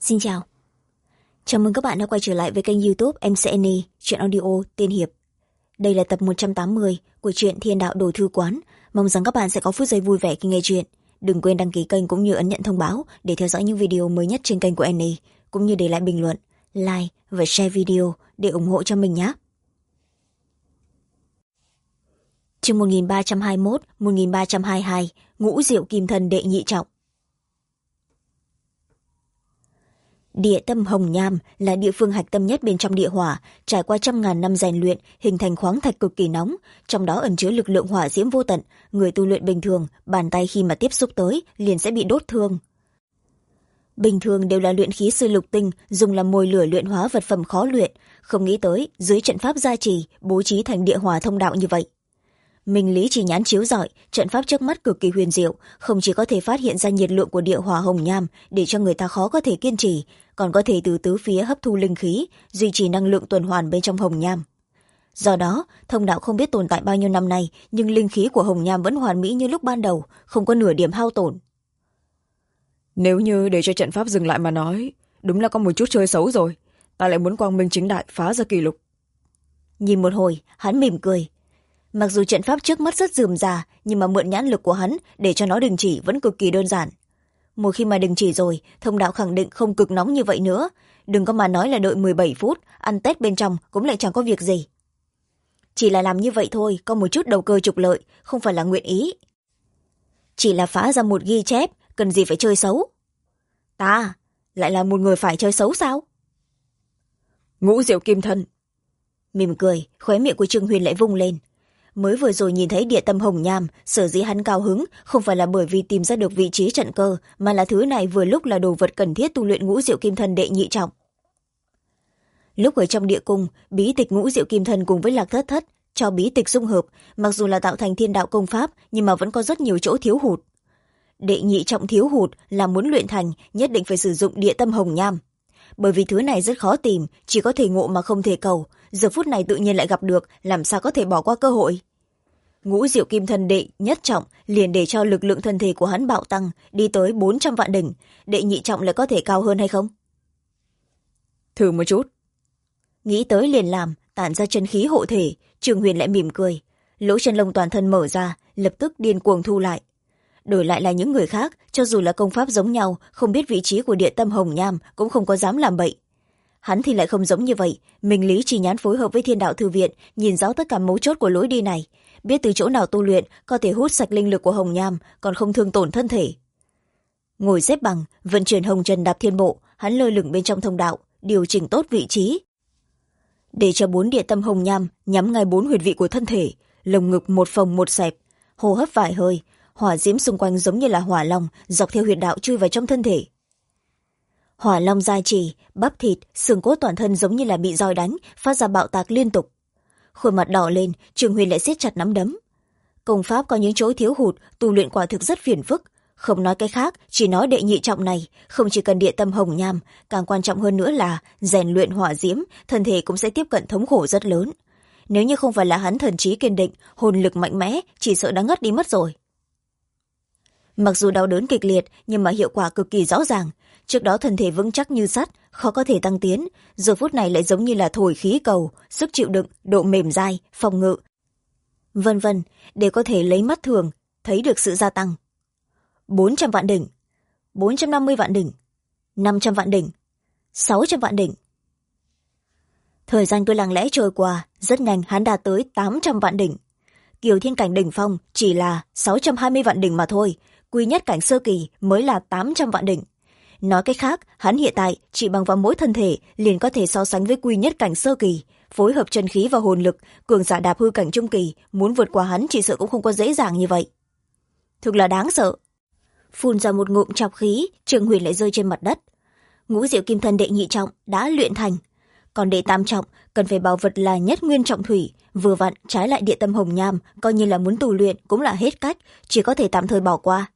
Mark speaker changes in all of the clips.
Speaker 1: Xin chào. Chào mừng các bạn đã quay trở lại với kênh YouTube MCN Truyện Audio Tiên Hiệp. Đây là tập 180 của truyện Thiên Đạo Đồ Thư Quán. Mong rằng các bạn sẽ có phút giây vui vẻ khi nghe truyện. Đừng quên đăng ký kênh cũng như ấn nhận thông báo để theo dõi những video mới nhất trên kênh của Annie, cũng như để lại bình luận, like và share video để ủng hộ cho mình nhé. Chương 1321-1322 Ngũ Diệu Kim Thân đệ nhị trọng. Địa tâm Hồng Nham là địa phương hạch tâm nhất bên trong địa hỏa, trải qua trăm ngàn năm rèn luyện, hình thành khoáng thạch cực kỳ nóng, trong đó ẩn chứa lực lượng hỏa diễm vô tận. Người tu luyện bình thường, bàn tay khi mà tiếp xúc tới liền sẽ bị đốt thương. Bình thường đều là luyện khí sư lục tinh, dùng làm mồi lửa luyện hóa vật phẩm khó luyện, không nghĩ tới dưới trận pháp gia trì bố trí thành địa hỏa thông đạo như vậy. Minh lý chỉ nhãn chiếu rọi, trận pháp trước mắt cực kỳ huyền diệu, không chỉ có thể phát hiện ra nhiệt lượng của địa hỏa Hồng Nham để cho người ta khó có thể kiên trì, còn có thể từ tứ phía hấp thu linh khí, duy trì năng lượng tuần hoàn bên trong Hồng Nham. Do đó, thông đạo không biết tồn tại bao nhiêu năm nay, nhưng linh khí của Hồng Nham vẫn hoàn mỹ như lúc ban đầu, không có nửa điểm hao tổn.
Speaker 2: Nếu như để cho trận pháp dừng lại mà nói, đúng là có một chút chơi xấu rồi. Ta lại muốn quang minh chính đại phá ra kỷ lục.
Speaker 1: Nhìn một hồi, hắn mỉm cười. Mặc dù trận pháp trước mắt rất rườm rà, nhưng mà mượn nhãn lực của hắn để cho nó đình chỉ vẫn cực kỳ đơn giản. Một khi mà đình chỉ rồi, thông đạo khẳng định không cực nóng như vậy nữa. Đừng có mà nói là đợi 17 phút, ăn Tết bên trong cũng lại chẳng có việc gì. Chỉ là làm như vậy thôi, có một chút đầu cơ trục lợi, không phải là nguyện ý. Chỉ là phá ra một ghi chép, cần gì phải chơi xấu. Ta, lại là một người phải chơi xấu sao?
Speaker 2: Ngũ Diệu Kim Thân.
Speaker 1: Mỉm cười, khóe miệng của Trương Huyền lại vung lên. Mới vừa rồi nhìn thấy địa tâm Hồng Nham, sở dĩ hắn cao hứng không phải là bởi vì tìm ra được vị trí trận cơ, mà là thứ này vừa lúc là đồ vật cần thiết tu luyện Ngũ Diệu Kim Thân đệ nhị trọng. Lúc ở trong địa cung, bí tịch Ngũ Diệu Kim Thân cùng với Lạc Thất Thất cho bí tịch dung hợp, mặc dù là tạo thành thiên đạo công pháp, nhưng mà vẫn có rất nhiều chỗ thiếu hụt. Đệ nhị trọng thiếu hụt là muốn luyện thành nhất định phải sử dụng địa tâm Hồng Nham. Bởi vì thứ này rất khó tìm, chỉ có thể ngộ mà không thể cầu, giờ phút này tự nhiên lại gặp được, làm sao có thể bỏ qua cơ hội. Ngũ Diệu Kim Thân đệ nhất trọng liền để cho lực lượng thân thể của hắn bạo tăng, đi tới 400 vạn đỉnh. Đệ nhị trọng lại có thể cao hơn hay không?
Speaker 2: Thử một chút.
Speaker 1: Nghĩ tới liền làm, tản ra chân khí hộ thể. Trường Huyền lại mỉm cười, lỗ chân lông toàn thân mở ra, lập tức điên cuồng thu lại. Đổi lại là những người khác, cho dù là công pháp giống nhau, không biết vị trí của địa tâm Hồng Nham cũng không có dám làm bậy. Hắn thì lại không giống như vậy, minh lý chỉ nhãn phối hợp với Thiên Đạo Thư Viện, nhìn rõ tất cả mấu chốt của lối đi này, biết từ chỗ nào tu luyện có thể hút sạch linh lực của Hồng Nham, còn không thương tổn thân thể. Ngồi xếp bằng, vận chuyển Hồng Trần Đạp Thiên Bộ, hắn lơ lửng bên trong thông đạo, điều chỉnh tốt vị trí, để cho 4 địa tâm Hồng Nham nhắm ngay 4 huyệt vị của thân thể, lồng ngực một phồng một xẹp, hô hấp vài hơi, hỏa diễm xung quanh giống như là hỏa long dọc theo huyệt đạo chui vào trong thân thể. Hỏa long gia trì, bắp thịt, xương cốt toàn thân giống như là bị roi đánh, phát ra bạo tạc liên tục. Khuôn mặt đỏ lên, Trường Huyền lại siết chặt nắm đấm. Công pháp có những chỗ thiếu hụt, tu luyện quả thực rất phiền phức. Không nói cái khác, chỉ nói đệ nhị trọng này, không chỉ cần địa tâm Hồng Nham, càng quan trọng hơn nữa là rèn luyện hỏa diễm, thân thể cũng sẽ tiếp cận thống khổ rất lớn. Nếu như không phải là hắn thần trí kiên định, hồn lực mạnh mẽ, chỉ sợ đã ngất đi mất rồi. Mặc dù đau đớn kịch liệt, nhưng mà hiệu quả cực kỳ rõ ràng. Trước đó thân thể vững chắc như sắt, khó có thể tăng tiến, giờ phút này lại giống như là thổi khí cầu, sức chịu đựng, độ mềm dai, phòng ngự, vân vân, để có thể lấy mắt thường thấy được sự gia tăng. 400 vạn đỉnh, 450 vạn đỉnh, 500 vạn đỉnh, 600 vạn đỉnh. Thời gian cứ lặng lẽ trôi qua, rất nhanh hắn đạt tới 800 vạn đỉnh. Kiều Thiên cảnh đỉnh phong chỉ là 620 vạn đỉnh mà thôi, quy nhất cảnh sơ kỳ mới là 800 vạn đỉnh. Nói cách khác, hắn hiện tại chỉ bằng vào mỗi thân thể liền có thể so sánh với quy nhất cảnh sơ kỳ, phối hợp chân khí và hồn lực, cường giả đạp hư cảnh trung kỳ, muốn vượt qua hắn chỉ sợ cũng không có dễ dàng như vậy. Thực là đáng sợ. Phun ra một ngụm trọc khí, Trường Huyền lại rơi trên mặt đất. Ngũ Diệu Kim Thân đệ nhị trọng đã luyện thành, còn đệ tam trọng cần phải bảo vật là Nhất Nguyên Trọng Thủy, vừa vặn trái lại địa tâm Hồng Nham, coi như là muốn tu luyện cũng là hết cách, chỉ có thể tạm thời bỏ qua.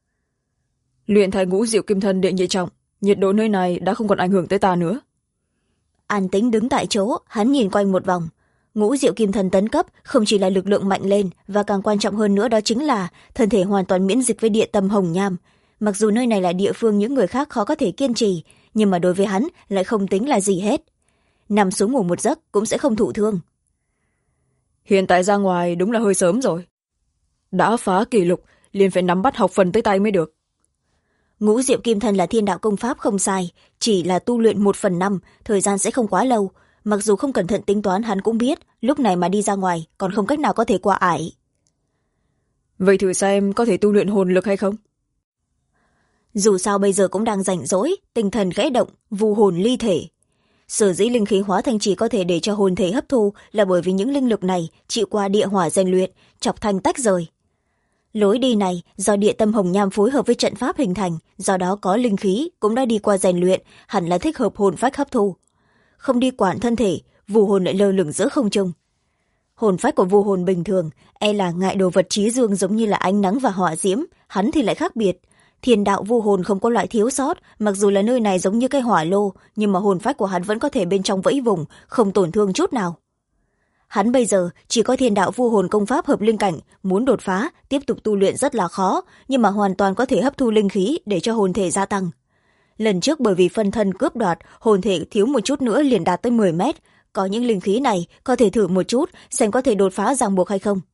Speaker 2: Luyện thành Ngũ Diệu Kim Thân đệ nhị trọng, nhiệt độ nơi này đã không còn ảnh hưởng tới ta nữa.
Speaker 1: An tĩnh đứng tại chỗ, hắn nhìn quanh một vòng. Ngũ Diệu Kim Thân tấn cấp không chỉ là lực lượng mạnh lên, và càng quan trọng hơn nữa đó chính là thân thể hoàn toàn miễn dịch với địa tâm Hồng Nham. Mặc dù nơi này là địa phương những người khác khó có thể kiên trì, nhưng mà đối với hắn lại không tính là gì hết. Nằm xuống ngủ một giấc cũng sẽ không thụ thương.
Speaker 2: Hiện tại ra ngoài đúng là hơi sớm rồi. Đã phá kỷ lục, liền phải nắm bắt học phần tới tay mới được.
Speaker 1: Ngũ Diệu Kim Thân là thiên đạo công pháp không sai, chỉ là tu luyện 1/5, thời gian sẽ không quá lâu. Mặc dù không cẩn thận tính toán hắn cũng biết, lúc này mà đi ra ngoài còn không cách nào có thể qua ải.
Speaker 2: Vậy thử xem có thể tu luyện hồn lực hay không?
Speaker 1: Dù sao bây giờ cũng đang rảnh rỗi, tinh thần khẽ động, vu hồn ly thể. Sở dĩ linh khí hóa thành chỉ có thể để cho hồn thể hấp thu là bởi vì những linh lực này chịu qua địa hỏa rèn luyện, chọc thành tách rời. Lối đi này do địa tâm hồng nham phối hợp với trận pháp hình thành, do đó có linh khí cũng đã đi qua rèn luyện, hẳn là thích hợp hồn phách hấp thu. Không đi quản thân thể, vu hồn lại lơ lửng giữa không trung. Hồn phách của vu hồn bình thường e là ngại đồ vật trí dương giống như là ánh nắng và hỏa diễm, hắn thì lại khác biệt. Thiên đạo vu hồn không có loại thiếu sót, mặc dù là nơi này giống như cái hỏa lô, nhưng mà hồn phách của hắn vẫn có thể bên trong vẫy vùng, không tổn thương chút nào. Hắn bây giờ chỉ có thiên đạo vu hồn công pháp hợp linh cảnh, muốn đột phá, tiếp tục tu luyện rất là khó, nhưng mà hoàn toàn có thể hấp thu linh khí để cho hồn thể gia tăng. Lần trước bởi vì phân thân cướp đoạt, hồn thể thiếu một chút nữa liền đạt tới 10 mét. Có những linh khí này, có thể thử một chút, xem có thể đột phá ràng buộc hay không.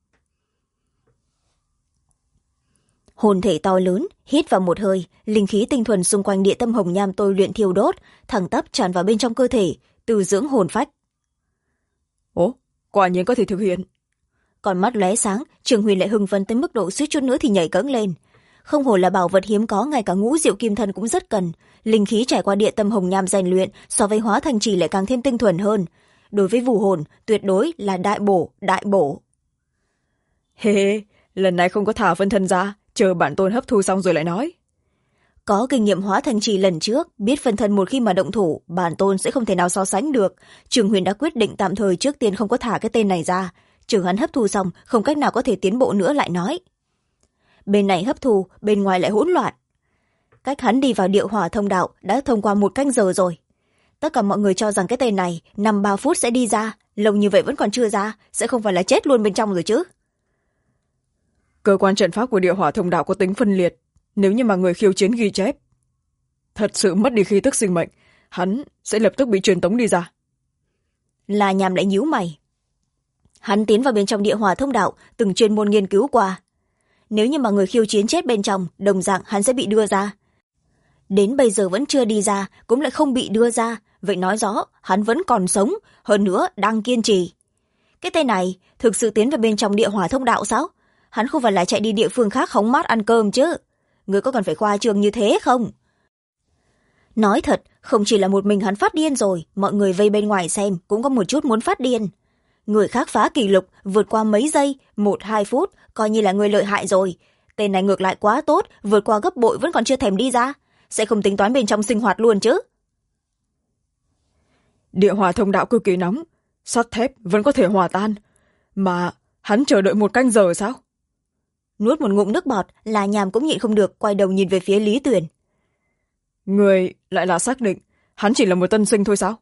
Speaker 1: Hồn thể to lớn, hít vào một hơi, linh khí tinh thuần xung quanh địa tâm hồng nham tôi luyện thiêu đốt, thẳng tắp tràn vào bên trong cơ thể, từ dưỡng hồn phách.
Speaker 2: Ồ, quả nhiên có thể thực hiện.
Speaker 1: Còn mắt lóe sáng, Trường Huyền lại hưng phấn tới mức độ suýt chút nữa thì nhảy cẫng lên. Không hổ là bảo vật hiếm có, ngay cả Ngũ Diệu Kim Thân cũng rất cần. Linh khí trải qua địa tâm hồng nham rèn luyện, so với hóa thành trì lại càng thêm tinh thuần hơn. Đối với vũ hồn, tuyệt đối là đại bổ, đại bổ.
Speaker 2: Hê hê, lần này không có thả phân thân ra, chờ bản tôn hấp thu xong rồi lại nói.
Speaker 1: Có kinh nghiệm hóa thành trì lần trước, biết phân thân một khi mà động thủ, bản tôn sẽ không thể nào so sánh được. Trường Huyền đã quyết định tạm thời trước tiên không có thả cái tên này ra. Chờ hắn hấp thu xong, không cách nào có thể tiến bộ nữa lại nói. Bên này hấp thu, bên ngoài lại hỗn loạn. Cách hắn đi vào địa hỏa thông đạo đã thông qua 1 canh giờ rồi. Tất cả mọi người cho rằng cái tên này 5-3 phút sẽ đi ra, lâu như vậy vẫn còn chưa ra, sẽ không phải là chết luôn bên trong rồi chứ.
Speaker 2: Cơ quan trận pháp của địa hỏa thông đạo có tính phân liệt, nếu như mà người khiêu chiến ghi chép thật sự mất đi khí tức sinh mệnh, hắn sẽ lập tức bị truyền tống đi ra.
Speaker 1: Là Nhàm lại nhíu mày. Hắn tiến vào bên trong địa hỏa thông đạo, từng chuyên môn nghiên cứu qua. Nếu như mà người khiêu chiến chết bên trong, đồng dạng hắn sẽ bị đưa ra. Đến bây giờ vẫn chưa đi ra, cũng lại không bị đưa ra, vậy nói rõ hắn vẫn còn sống, hơn nữa đang kiên trì. Cái tên này thực sự tiến vào bên trong địa hỏa thông đạo sao? Hắn không phải là chạy đi địa phương khác hóng mát ăn cơm chứ? Người có cần phải khoa trương như thế không? Nói thật, không chỉ là một mình hắn phát điên rồi, mọi người vây bên ngoài xem cũng có một chút muốn phát điên. Người khác phá kỷ lục vượt qua mấy giây, 1-2 phút, coi như là người lợi hại rồi. Tên này ngược lại quá tốt, vượt qua gấp bội vẫn còn chưa thèm đi ra. Sẽ không tính toán bên trong sinh hoạt luôn chứ?
Speaker 2: Địa hỏa thông đạo cực kỳ nóng, sắt thép vẫn có thể hòa tan. Mà hắn chờ đợi 1 canh giờ sao?
Speaker 1: Nuốt một ngụm nước bọt, là Nhàm cũng nhịn không được, quay đầu nhìn về phía Lý Tuyền.
Speaker 2: Người lại là xác định hắn chỉ là một tân sinh thôi sao?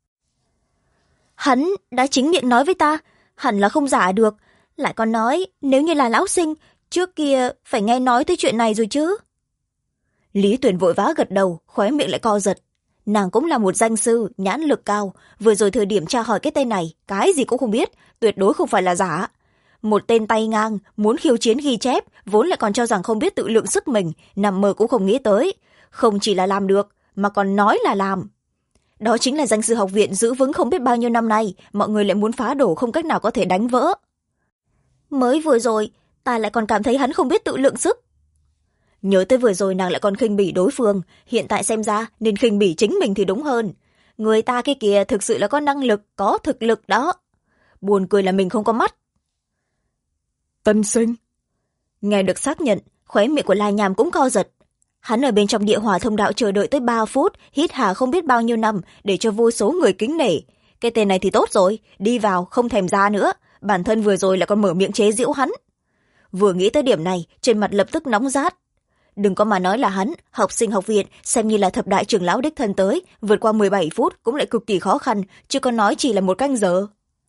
Speaker 1: Hắn đã chính miệng nói với ta, hẳn là không giả được. Lại còn nói, nếu như là lão sinh, trước kia phải nghe nói tới chuyện này rồi chứ. Lý Tuyền vội vã gật đầu, khóe miệng lại co giật. Nàng cũng là một danh sư, nhãn lực cao. Vừa rồi thời điểm tra hỏi cái tên này, cái gì cũng không biết, tuyệt đối không phải là giả. Một tên tay ngang, muốn khiêu chiến ghi chép, vốn lại còn cho rằng không biết tự lượng sức mình, nằm mơ cũng không nghĩ tới. Không chỉ là làm được, mà còn nói là làm. Đó chính là danh sư học viện giữ vững không biết bao nhiêu năm nay, mọi người lại muốn phá đổ không cách nào có thể đánh vỡ. Mới vừa rồi, ta lại còn cảm thấy hắn không biết tự lượng sức. Nhớ tới vừa rồi nàng lại còn khinh bỉ đối phương, hiện tại xem ra nên khinh bỉ chính mình thì đúng hơn. Người ta kia kìa thực sự là có năng lực, có thực lực đó. Buồn cười là mình không có mắt.
Speaker 2: Tân sinh.
Speaker 1: Nghe được xác nhận, khóe miệng của La Nhàm cũng co giật. Hắn ở bên trong địa hỏa thông đạo chờ đợi tới 3 phút, hít hà không biết bao nhiêu năm để cho vô số người kính nể. Cái tên này thì tốt rồi, đi vào không thèm ra nữa, bản thân vừa rồi lại còn mở miệng chế giễu hắn. Vừa nghĩ tới điểm này, trên mặt lập tức nóng rát. Đừng có mà nói là hắn, học sinh học viện, xem như là thập đại trưởng lão đích thân tới, vượt qua 17 phút cũng lại cực kỳ khó khăn, chứ có nói chỉ là 1 canh giờ.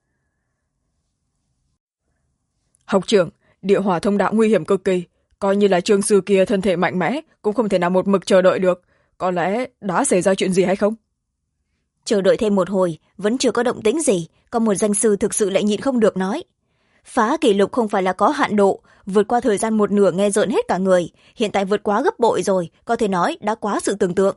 Speaker 2: Học trưởng, địa hỏa thông đạo nguy hiểm cực kỳ, coi như là trương sư kia thân thể mạnh mẽ cũng không thể nào một mực chờ đợi được, có lẽ đã xảy ra chuyện gì hay không?
Speaker 1: Chờ đợi thêm một hồi vẫn chưa có động tĩnh gì, có một danh sư thực sự lại nhịn không được nói: phá kỷ lục không phải là có hạn độ, vượt qua thời gian một nửa nghe rợn hết cả người, hiện tại vượt quá gấp bội rồi, có thể nói đã quá sự tưởng tượng.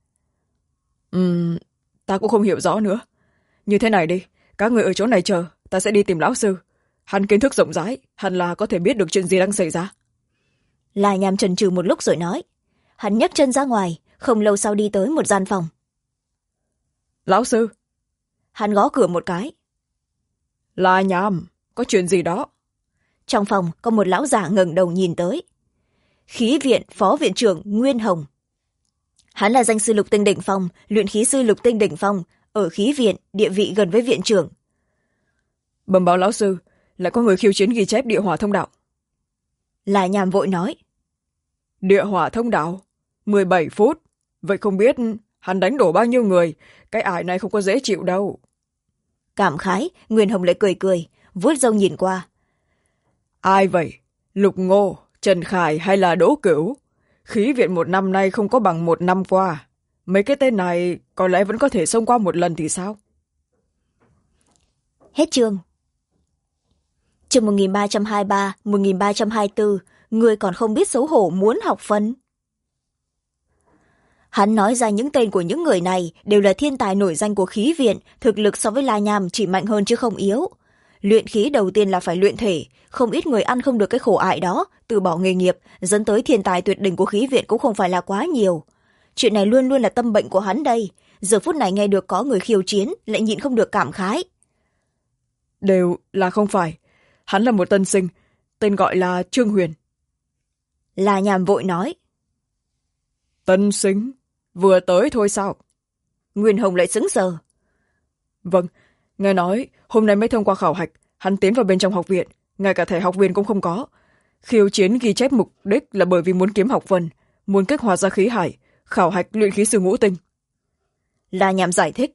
Speaker 2: Ta cũng không hiểu rõ nữa. Như thế này đi, các người ở chỗ này chờ, ta sẽ đi tìm lão sư. Hắn kiến thức rộng rãi, hẳn là có thể biết được chuyện gì đang xảy ra.
Speaker 1: La Nham chần chừ một lúc rồi nói. Hắn nhấc chân ra ngoài, không lâu sau đi tới một gian phòng.
Speaker 2: Lão sư.
Speaker 1: Hắn gõ cửa một cái.
Speaker 2: La Nham, có chuyện gì đó?
Speaker 1: Trong phòng có một lão già ngẩng đầu nhìn tới. Khí viện phó viện trưởng Nguyên Hồng. Hắn là danh sư lục tinh đỉnh phong, luyện khí sư lục tinh đỉnh phong, ở khí viện, địa vị gần với viện trưởng.
Speaker 2: Bẩm báo lão sư, lại có người khiêu chiến ghi chép địa hỏa thông đạo.
Speaker 1: La Nham vội nói.
Speaker 2: Địa hỏa thông đạo? 17 phút. Vậy không biết hắn đánh đổ bao nhiêu người, cái ải này không có dễ chịu đâu.
Speaker 1: Cảm khái, Nguyên Hồng lại cười cười, vuốt râu nhìn qua.
Speaker 2: Ai vậy? Lục Ngô, Trần Khải hay là Đỗ Cửu? Khí viện một năm nay không có bằng một năm qua. Mấy cái tên này có lẽ vẫn có thể xông qua một lần thì sao?
Speaker 1: Hết chương. Chương 1323, 1324, người còn không biết xấu hổ muốn học phân. Hắn nói ra những tên của những người này đều là thiên tài nổi danh của khí viện, thực lực so với La Nham chỉ mạnh hơn chứ không yếu. Luyện khí đầu tiên là phải luyện thể, không ít người ăn không được cái khổ ải đó, từ bỏ nghề nghiệp, dẫn tới thiên tài tuyệt đỉnh của khí viện cũng không phải là quá nhiều. Chuyện này luôn luôn là tâm bệnh của hắn đây, giờ phút này nghe được có người khiêu chiến, lại nhịn không được cảm khái.
Speaker 2: Đều là không phải. Hắn là một tân sinh, tên gọi là Trương Huyền.
Speaker 1: La Nham vội nói.
Speaker 2: Tân sinh? Vừa tới thôi sao?
Speaker 1: Nguyên Hồng lại sững sờ.
Speaker 2: Vâng, nghe nói hôm nay mới thông qua khảo hạch, hắn tiến vào bên trong học viện, ngay cả thẻ học viên cũng không có. Khiêu chiến ghi chép mục đích là bởi vì muốn kiếm học phần, muốn kích hoạt ra khí hải, khảo hạch luyện khí sư ngũ tinh.
Speaker 1: La Nham giải thích.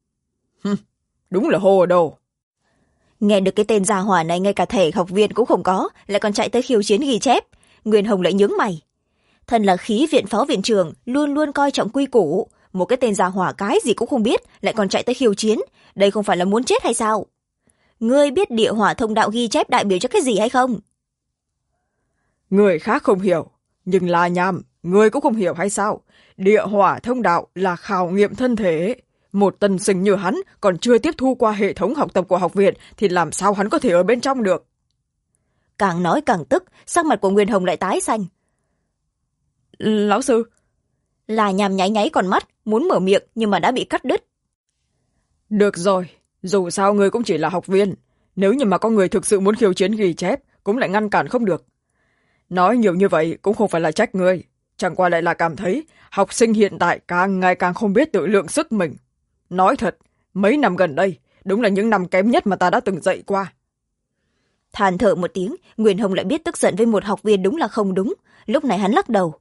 Speaker 2: Đúng là hồ đồ.
Speaker 1: Nghe được cái tên gia hỏa này ngay cả thẻ học viên cũng không có, lại còn chạy tới khiêu chiến ghi chép. Nguyên Hồng lại nhướng mày. Thân là khí viện phó viện trưởng, luôn luôn coi trọng quy củ. Một cái tên gia hỏa cái gì cũng không biết, lại còn chạy tới khiêu chiến. Đây không phải là muốn chết hay sao? Ngươi biết địa hỏa thông đạo ghi chép đại biểu cho cái gì hay không?
Speaker 2: Người khác không hiểu, nhưng La Nham, ngươi cũng không hiểu hay sao? Địa hỏa thông đạo là khảo nghiệm thân thể. Một tân sinh như hắn còn chưa tiếp thu qua hệ thống học tập của học viện thì làm sao hắn có thể ở bên trong được?
Speaker 1: Càng nói càng tức, sắc mặt của Nguyên Hồng lại tái xanh.
Speaker 2: Lão sư.
Speaker 1: La Nham nháy nháy con mắt, muốn mở miệng nhưng mà đã bị cắt đứt.
Speaker 2: Được rồi, dù sao ngươi cũng chỉ là học viên. Nếu như mà có người thực sự muốn khiêu chiến ghi chép, cũng lại ngăn cản không được. Nói nhiều như vậy cũng không phải là trách ngươi. Chẳng qua lại là cảm thấy học sinh hiện tại càng ngày càng không biết tự lượng sức mình. Nói thật, mấy năm gần đây, đúng là những năm kém nhất mà ta đã từng dạy qua.
Speaker 1: Than thở một tiếng, Nguyên Hồng lại biết tức giận với một học viên đúng là không đúng. Lúc này hắn lắc đầu.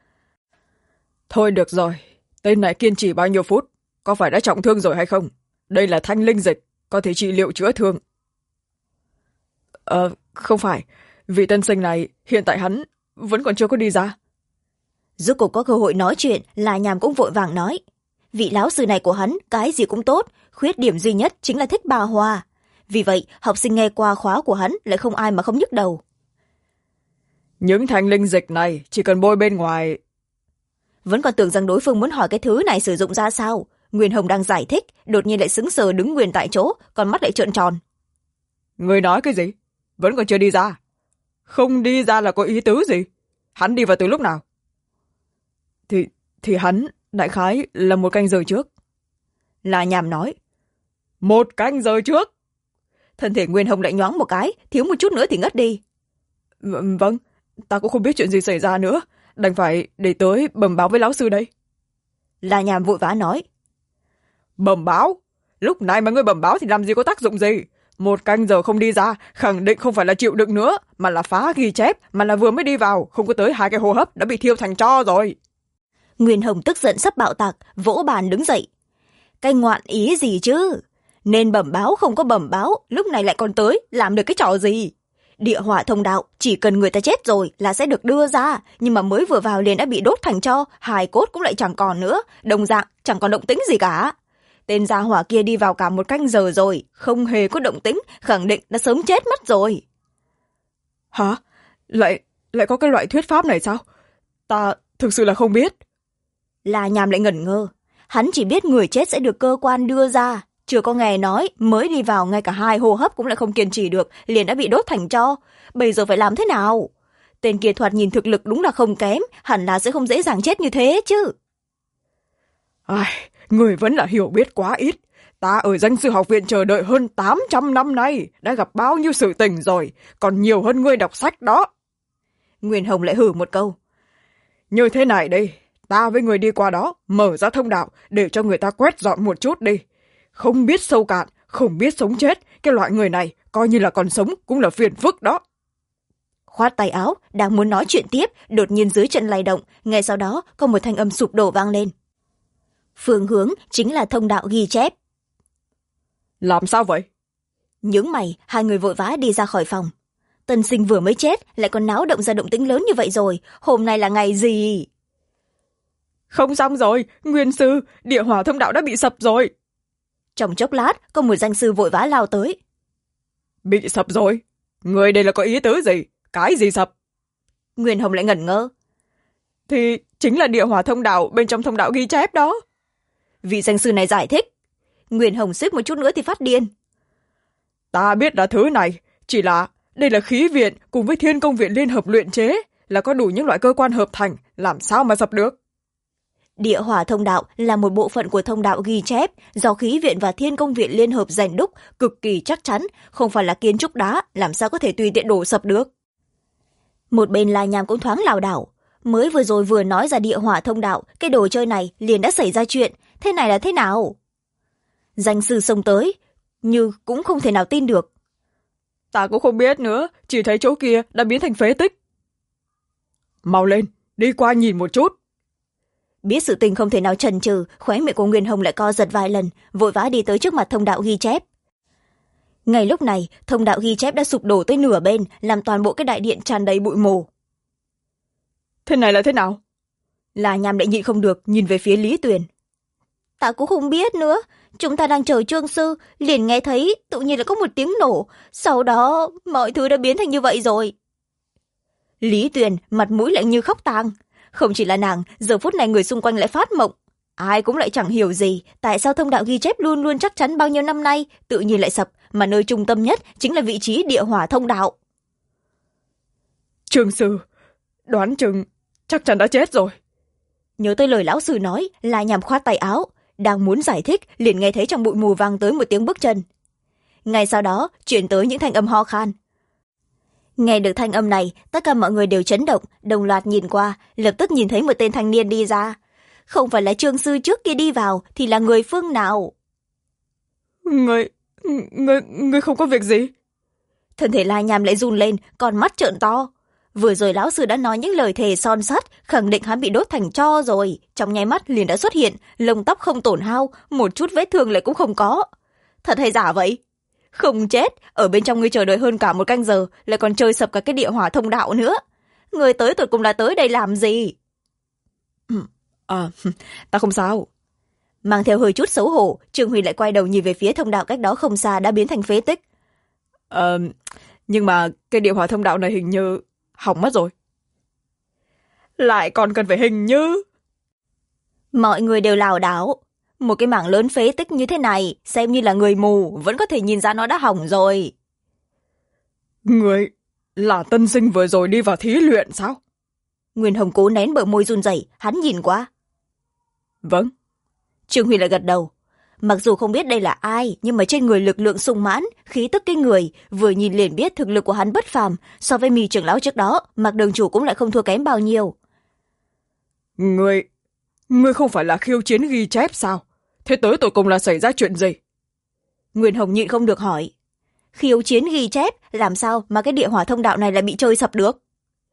Speaker 2: Thôi được rồi, tên này kiên trì bao nhiêu phút, có phải đã trọng thương rồi hay không? Đây là thanh linh dịch, có thể trị liệu chữa thương. Không phải, vị tân sinh này hiện tại hắn vẫn còn chưa có đi ra.
Speaker 1: Rốt cuộc có cơ hội nói chuyện, La Nham cũng vội vàng nói. Vị lão sư này của hắn cái gì cũng tốt, khuyết điểm duy nhất chính là thích bà hoa. Vì vậy học sinh nghe qua khóa của hắn lại không ai mà không nhức đầu.
Speaker 2: Những thanh linh dịch này chỉ cần bôi bên ngoài.
Speaker 1: Vẫn còn tưởng rằng đối phương muốn hỏi cái thứ này sử dụng ra sao. Nguyên Hồng đang giải thích, đột nhiên lại sững sờ đứng nguyên tại chỗ, con mắt lại trợn tròn.
Speaker 2: Người nói cái gì? Vẫn còn chưa đi ra. Không đi ra là có ý tứ gì? Hắn đi vào từ lúc nào? Thì hắn đại khái là 1 canh giờ trước.
Speaker 1: La Nham nói.
Speaker 2: 1 canh giờ trước?
Speaker 1: Thân thể Nguyên Hồng lại nhoáng một cái, thiếu một chút nữa thì ngất đi.
Speaker 2: Vâng, ta cũng không biết chuyện gì xảy ra nữa, đành phải để tới bẩm báo với lão sư đây.
Speaker 1: La Nham vội vã nói.
Speaker 2: Bẩm báo? Lúc này mà ngươi bẩm báo thì làm gì có tác dụng gì? 1 canh giờ không đi ra, khẳng định không phải là chịu đựng nữa, mà là phá ghi chép, mà là vừa mới đi vào, không có tới 2 cái hô hấp đã bị thiêu thành tro rồi.
Speaker 1: Nguyên Hồng tức giận sắp bạo tạc, vỗ bàn đứng dậy. Cái ngoạn ý gì chứ? Nên bẩm báo không có bẩm báo, lúc này lại còn tới, làm được cái trò gì? Địa hỏa thông đạo, chỉ cần người ta chết rồi là sẽ được đưa ra, nhưng mà mới vừa vào liền đã bị đốt thành tro, hài cốt cũng lại chẳng còn nữa, đồng dạng chẳng còn động tĩnh gì cả. Tên gia hỏa kia đi vào cả 1 canh giờ rồi, không hề có động tĩnh, khẳng định đã sớm chết mất rồi.
Speaker 2: Hả? Lại có cái loại thuyết pháp này sao? Ta thực sự là không biết.
Speaker 1: La Nham lại ngẩn ngơ. Hắn chỉ biết người chết sẽ được cơ quan đưa ra, chưa có nghe nói mới đi vào ngay cả 2 hô hấp cũng lại không kiên trì được, liền đã bị đốt thành tro. Bây giờ phải làm thế nào? Tên kia thoạt nhìn thực lực đúng là không kém, hẳn là sẽ không dễ dàng chết như thế chứ.
Speaker 2: Ai, người vẫn là hiểu biết quá ít. Ta ở danh sư học viện chờ đợi hơn 800 năm nay, đã gặp bao nhiêu sự tình rồi, còn nhiều hơn ngươi đọc sách đó.
Speaker 1: Nguyên Hồng lại hử một câu.
Speaker 2: Như thế này đi, ta với người đi qua đó, mở ra thông đạo để cho người ta quét dọn một chút đi. Không biết sâu cạn, không biết sống chết, cái loại người này coi như là còn sống cũng là phiền phức đó.
Speaker 1: Khoát tay áo, đang muốn nói chuyện tiếp, đột nhiên dưới chân lay động, ngay sau đó có một thanh âm sụp đổ vang lên. Phương hướng chính là thông đạo ghi chép.
Speaker 2: Làm sao vậy?
Speaker 1: Nhướng mày, 2 người vội vã đi ra khỏi phòng. Tân sinh vừa mới chết, lại còn náo động ra động tĩnh lớn như vậy rồi, hôm nay là ngày gì?
Speaker 2: Không xong rồi, nguyên sư, địa hỏa thông đạo đã bị sập rồi.
Speaker 1: Trong chốc lát, có một danh sư vội vã lao tới.
Speaker 2: Bị sập rồi? Người đây là có ý tứ gì? Cái gì sập?
Speaker 1: Nguyên Hồng lại ngẩn ngơ.
Speaker 2: Thì chính là địa hỏa thông đạo bên trong thông đạo ghi chép đó.
Speaker 1: Vị danh sư này giải thích. Nguyên Hồng suýt một chút nữa thì phát điên.
Speaker 2: Ta biết là thứ này, chỉ là đây là khí viện cùng với thiên công viện liên hợp luyện chế, là có đủ những loại cơ quan hợp thành, làm sao mà sập được?
Speaker 1: Địa hỏa thông đạo là một bộ phận của thông đạo ghi chép do khí viện và thiên công viện liên hợp rèn đúc, cực kỳ chắc chắn, không phải là kiến trúc đá, làm sao có thể tùy tiện đổ sập được. Một bên La Nham cũng thoáng lảo đảo. Mới vừa rồi vừa nói ra địa hỏa thông đạo, cái đồ chơi này liền đã xảy ra chuyện, thế này là thế nào? Danh sư xông tới, như cũng không thể nào tin được.
Speaker 2: Ta cũng không biết nữa, chỉ thấy chỗ kia đã biến thành phế tích. Mau lên, đi qua nhìn một chút.
Speaker 1: Biết sự tình không thể nào chần chừ, khóe miệng của Nguyên Hồng lại co giật vài lần, vội vã đi tới trước mặt thông đạo ghi chép. Ngay lúc này, thông đạo ghi chép đã sụp đổ tới nửa bên, làm toàn bộ cái đại điện tràn đầy bụi mù.
Speaker 2: Thế này là thế nào?
Speaker 1: La Nham lại nhịn không được, nhìn về phía Lý Tuyền. Ta cũng không biết nữa, chúng ta đang chờ Trương sư, liền nghe thấy tự nhiên là có một tiếng nổ, sau đó mọi thứ đã biến thành như vậy rồi. Lý Tuyền mặt mũi lại như khóc tang. Không chỉ là nàng, giờ phút này người xung quanh lại phát mộng. Ai cũng lại chẳng hiểu gì, tại sao thông đạo ghi chép luôn luôn chắc chắn bao nhiêu năm nay, tự nhiên lại sập, mà nơi trung tâm nhất chính là vị trí địa hỏa thông đạo.
Speaker 2: Trương sư, đoán chừng chắc chắn đã chết rồi.
Speaker 1: Nhớ tới lời lão sư nói, La Nham khoát tay áo, đang muốn giải thích, liền nghe thấy trong bụi mù vang tới một tiếng bước chân. Ngay sau đó, chuyển tới những thanh âm ho khan. Nghe được thanh âm này, tất cả mọi người đều chấn động, đồng loạt nhìn qua, lập tức nhìn thấy một tên thanh niên đi ra. Không phải là Trương sư trước kia đi vào, thì là người phương nào?
Speaker 2: Người không có việc gì?
Speaker 1: Thân thể La Nham lại run lên, con mắt trợn to. Vừa rồi lão sư đã nói những lời thề son sắt, khẳng định hắn bị đốt thành tro rồi. Trong nháy mắt liền đã xuất hiện, lông tóc không tổn hao, một chút vết thương lại cũng không có. Thật hay giả vậy? Không chết, ở bên trong ngươi chờ đợi hơn cả 1 canh giờ, lại còn chơi sập cả cái địa hỏa thông đạo nữa. Ngươi tới tụt cùng là tới đây làm gì?
Speaker 2: Ta không sao.
Speaker 1: Mang theo hơi chút xấu hổ, Trương Huy lại quay đầu nhìn về phía thông đạo cách đó không xa đã biến thành phế tích.
Speaker 2: Nhưng mà cái địa hỏa thông đạo này hình như hỏng mất rồi. Lại còn cần phải hình như?
Speaker 1: Mọi người đều lảo đảo. Một cái mảng lớn phế tích như thế này, xem như là người mù, vẫn có thể nhìn ra nó đã hỏng rồi.
Speaker 2: Người là tân sinh vừa rồi đi vào thí luyện sao?
Speaker 1: Nguyên Hồng cố nén bờ môi run rẩy, hắn nhìn qua.
Speaker 2: Vâng.
Speaker 1: Trương Huy lại gật đầu. Mặc dù không biết đây là ai, nhưng mà trên người lực lượng sung mãn, khí tức kinh người, vừa nhìn liền biết thực lực của hắn bất phàm, so với Mi trưởng lão trước đó, Mạc đường chủ cũng lại không thua kém bao nhiêu.
Speaker 2: Ngươi không phải là khiêu chiến ghi chép sao? Thế tới tụi cùng là xảy ra chuyện gì?
Speaker 1: Nguyên Hồng nhịn không được hỏi. Khiêu chiến ghi chép, làm sao mà cái địa hỏa thông đạo này lại bị chơi sập được?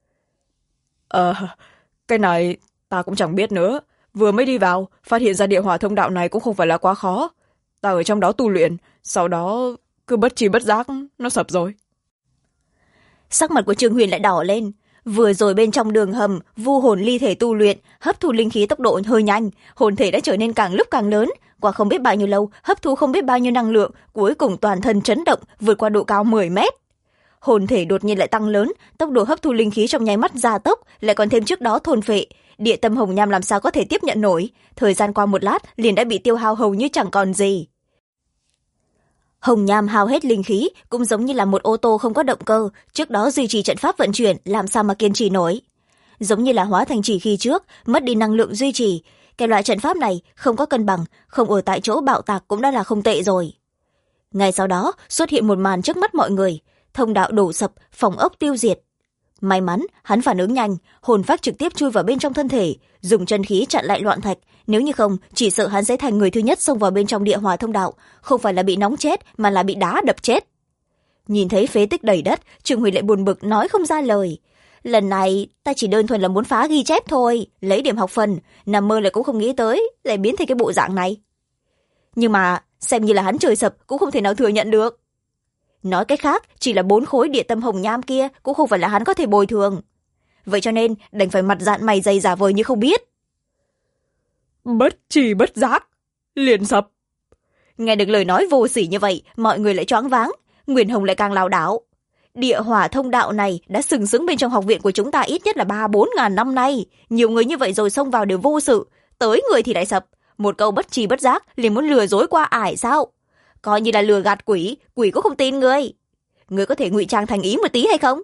Speaker 2: Cái này ta cũng chẳng biết nữa. Vừa mới đi vào, phát hiện ra địa hỏa thông đạo này cũng không phải là quá khó. Ta ở trong đó tu luyện, sau đó cứ bất tri bất giác nó sập rồi.
Speaker 1: Sắc mặt của Trương Huyền lại đỏ lên. Vừa rồi bên trong đường hầm vu hồn ly thể tu luyện, hấp thu linh khí tốc độ hơi nhanh, hồn thể đã trở nên càng lúc càng lớn, qua không biết bao nhiêu lâu, hấp thu không biết bao nhiêu năng lượng, cuối cùng toàn thân chấn động, vượt qua độ cao 10 mét. Hồn thể đột nhiên lại tăng lớn, tốc độ hấp thu linh khí trong nháy mắt gia tốc, lại còn thêm trước đó thôn phệ. Địa tâm hồng nham làm sao có thể tiếp nhận nổi, thời gian qua một lát liền đã bị tiêu hao hầu như chẳng còn gì. Hồng nham hao hết linh khí cũng giống như là một ô tô không có động cơ, trước đó duy trì trận pháp vận chuyển làm sao mà kiên trì nổi. Giống như là hóa thành chỉ khi trước, mất đi năng lượng duy trì, cái loại trận pháp này không có cân bằng, không ở tại chỗ bạo tạc cũng đã là không tệ rồi. Ngay sau đó xuất hiện một màn trước mắt mọi người, thông đạo đổ sập, phòng ốc tiêu diệt. May mắn hắn phản ứng nhanh, hồn phách trực tiếp chui vào bên trong thân thể, dùng chân khí chặn lại loạn thạch, nếu như không chỉ sợ hắn sẽ thành người thứ nhất xông vào bên trong địa hỏa thông đạo, không phải là bị nóng chết mà là bị đá đập chết. Nhìn thấy phế tích đầy đất, Trương Huy lại buồn bực nói không ra lời. Lần này ta chỉ đơn thuần là muốn phá ghi chép thôi, lấy điểm học phần, nằm mơ lại cũng không nghĩ tới lại biến thành cái bộ dạng này. Nhưng mà xem như là hắn trời sập cũng không thể nào thừa nhận được. Nói cách khác, chỉ là 4 khối địa tâm hồng nham kia cũng không phải là hắn có thể bồi thường. Vậy cho nên đành phải mặt dạn mày dày giả vờ như không biết.
Speaker 2: Bất tri bất giác, liền sập.
Speaker 1: Nghe được lời nói vô sỉ như vậy, mọi người lại choáng váng, Nguyên Hồng lại càng lảo đảo. Địa hỏa thông đạo này đã sừng sững bên trong học viện của chúng ta ít nhất là 3-4 ngàn năm nay. Nhiều người như vậy rồi xông vào đều vô sự, tới người thì lại sập. Một câu bất tri bất giác liền muốn lừa dối qua ải sao? Coi như là lừa gạt quỷ, quỷ cũng không tin ngươi. Ngươi có thể ngụy trang thành ý một tí hay không?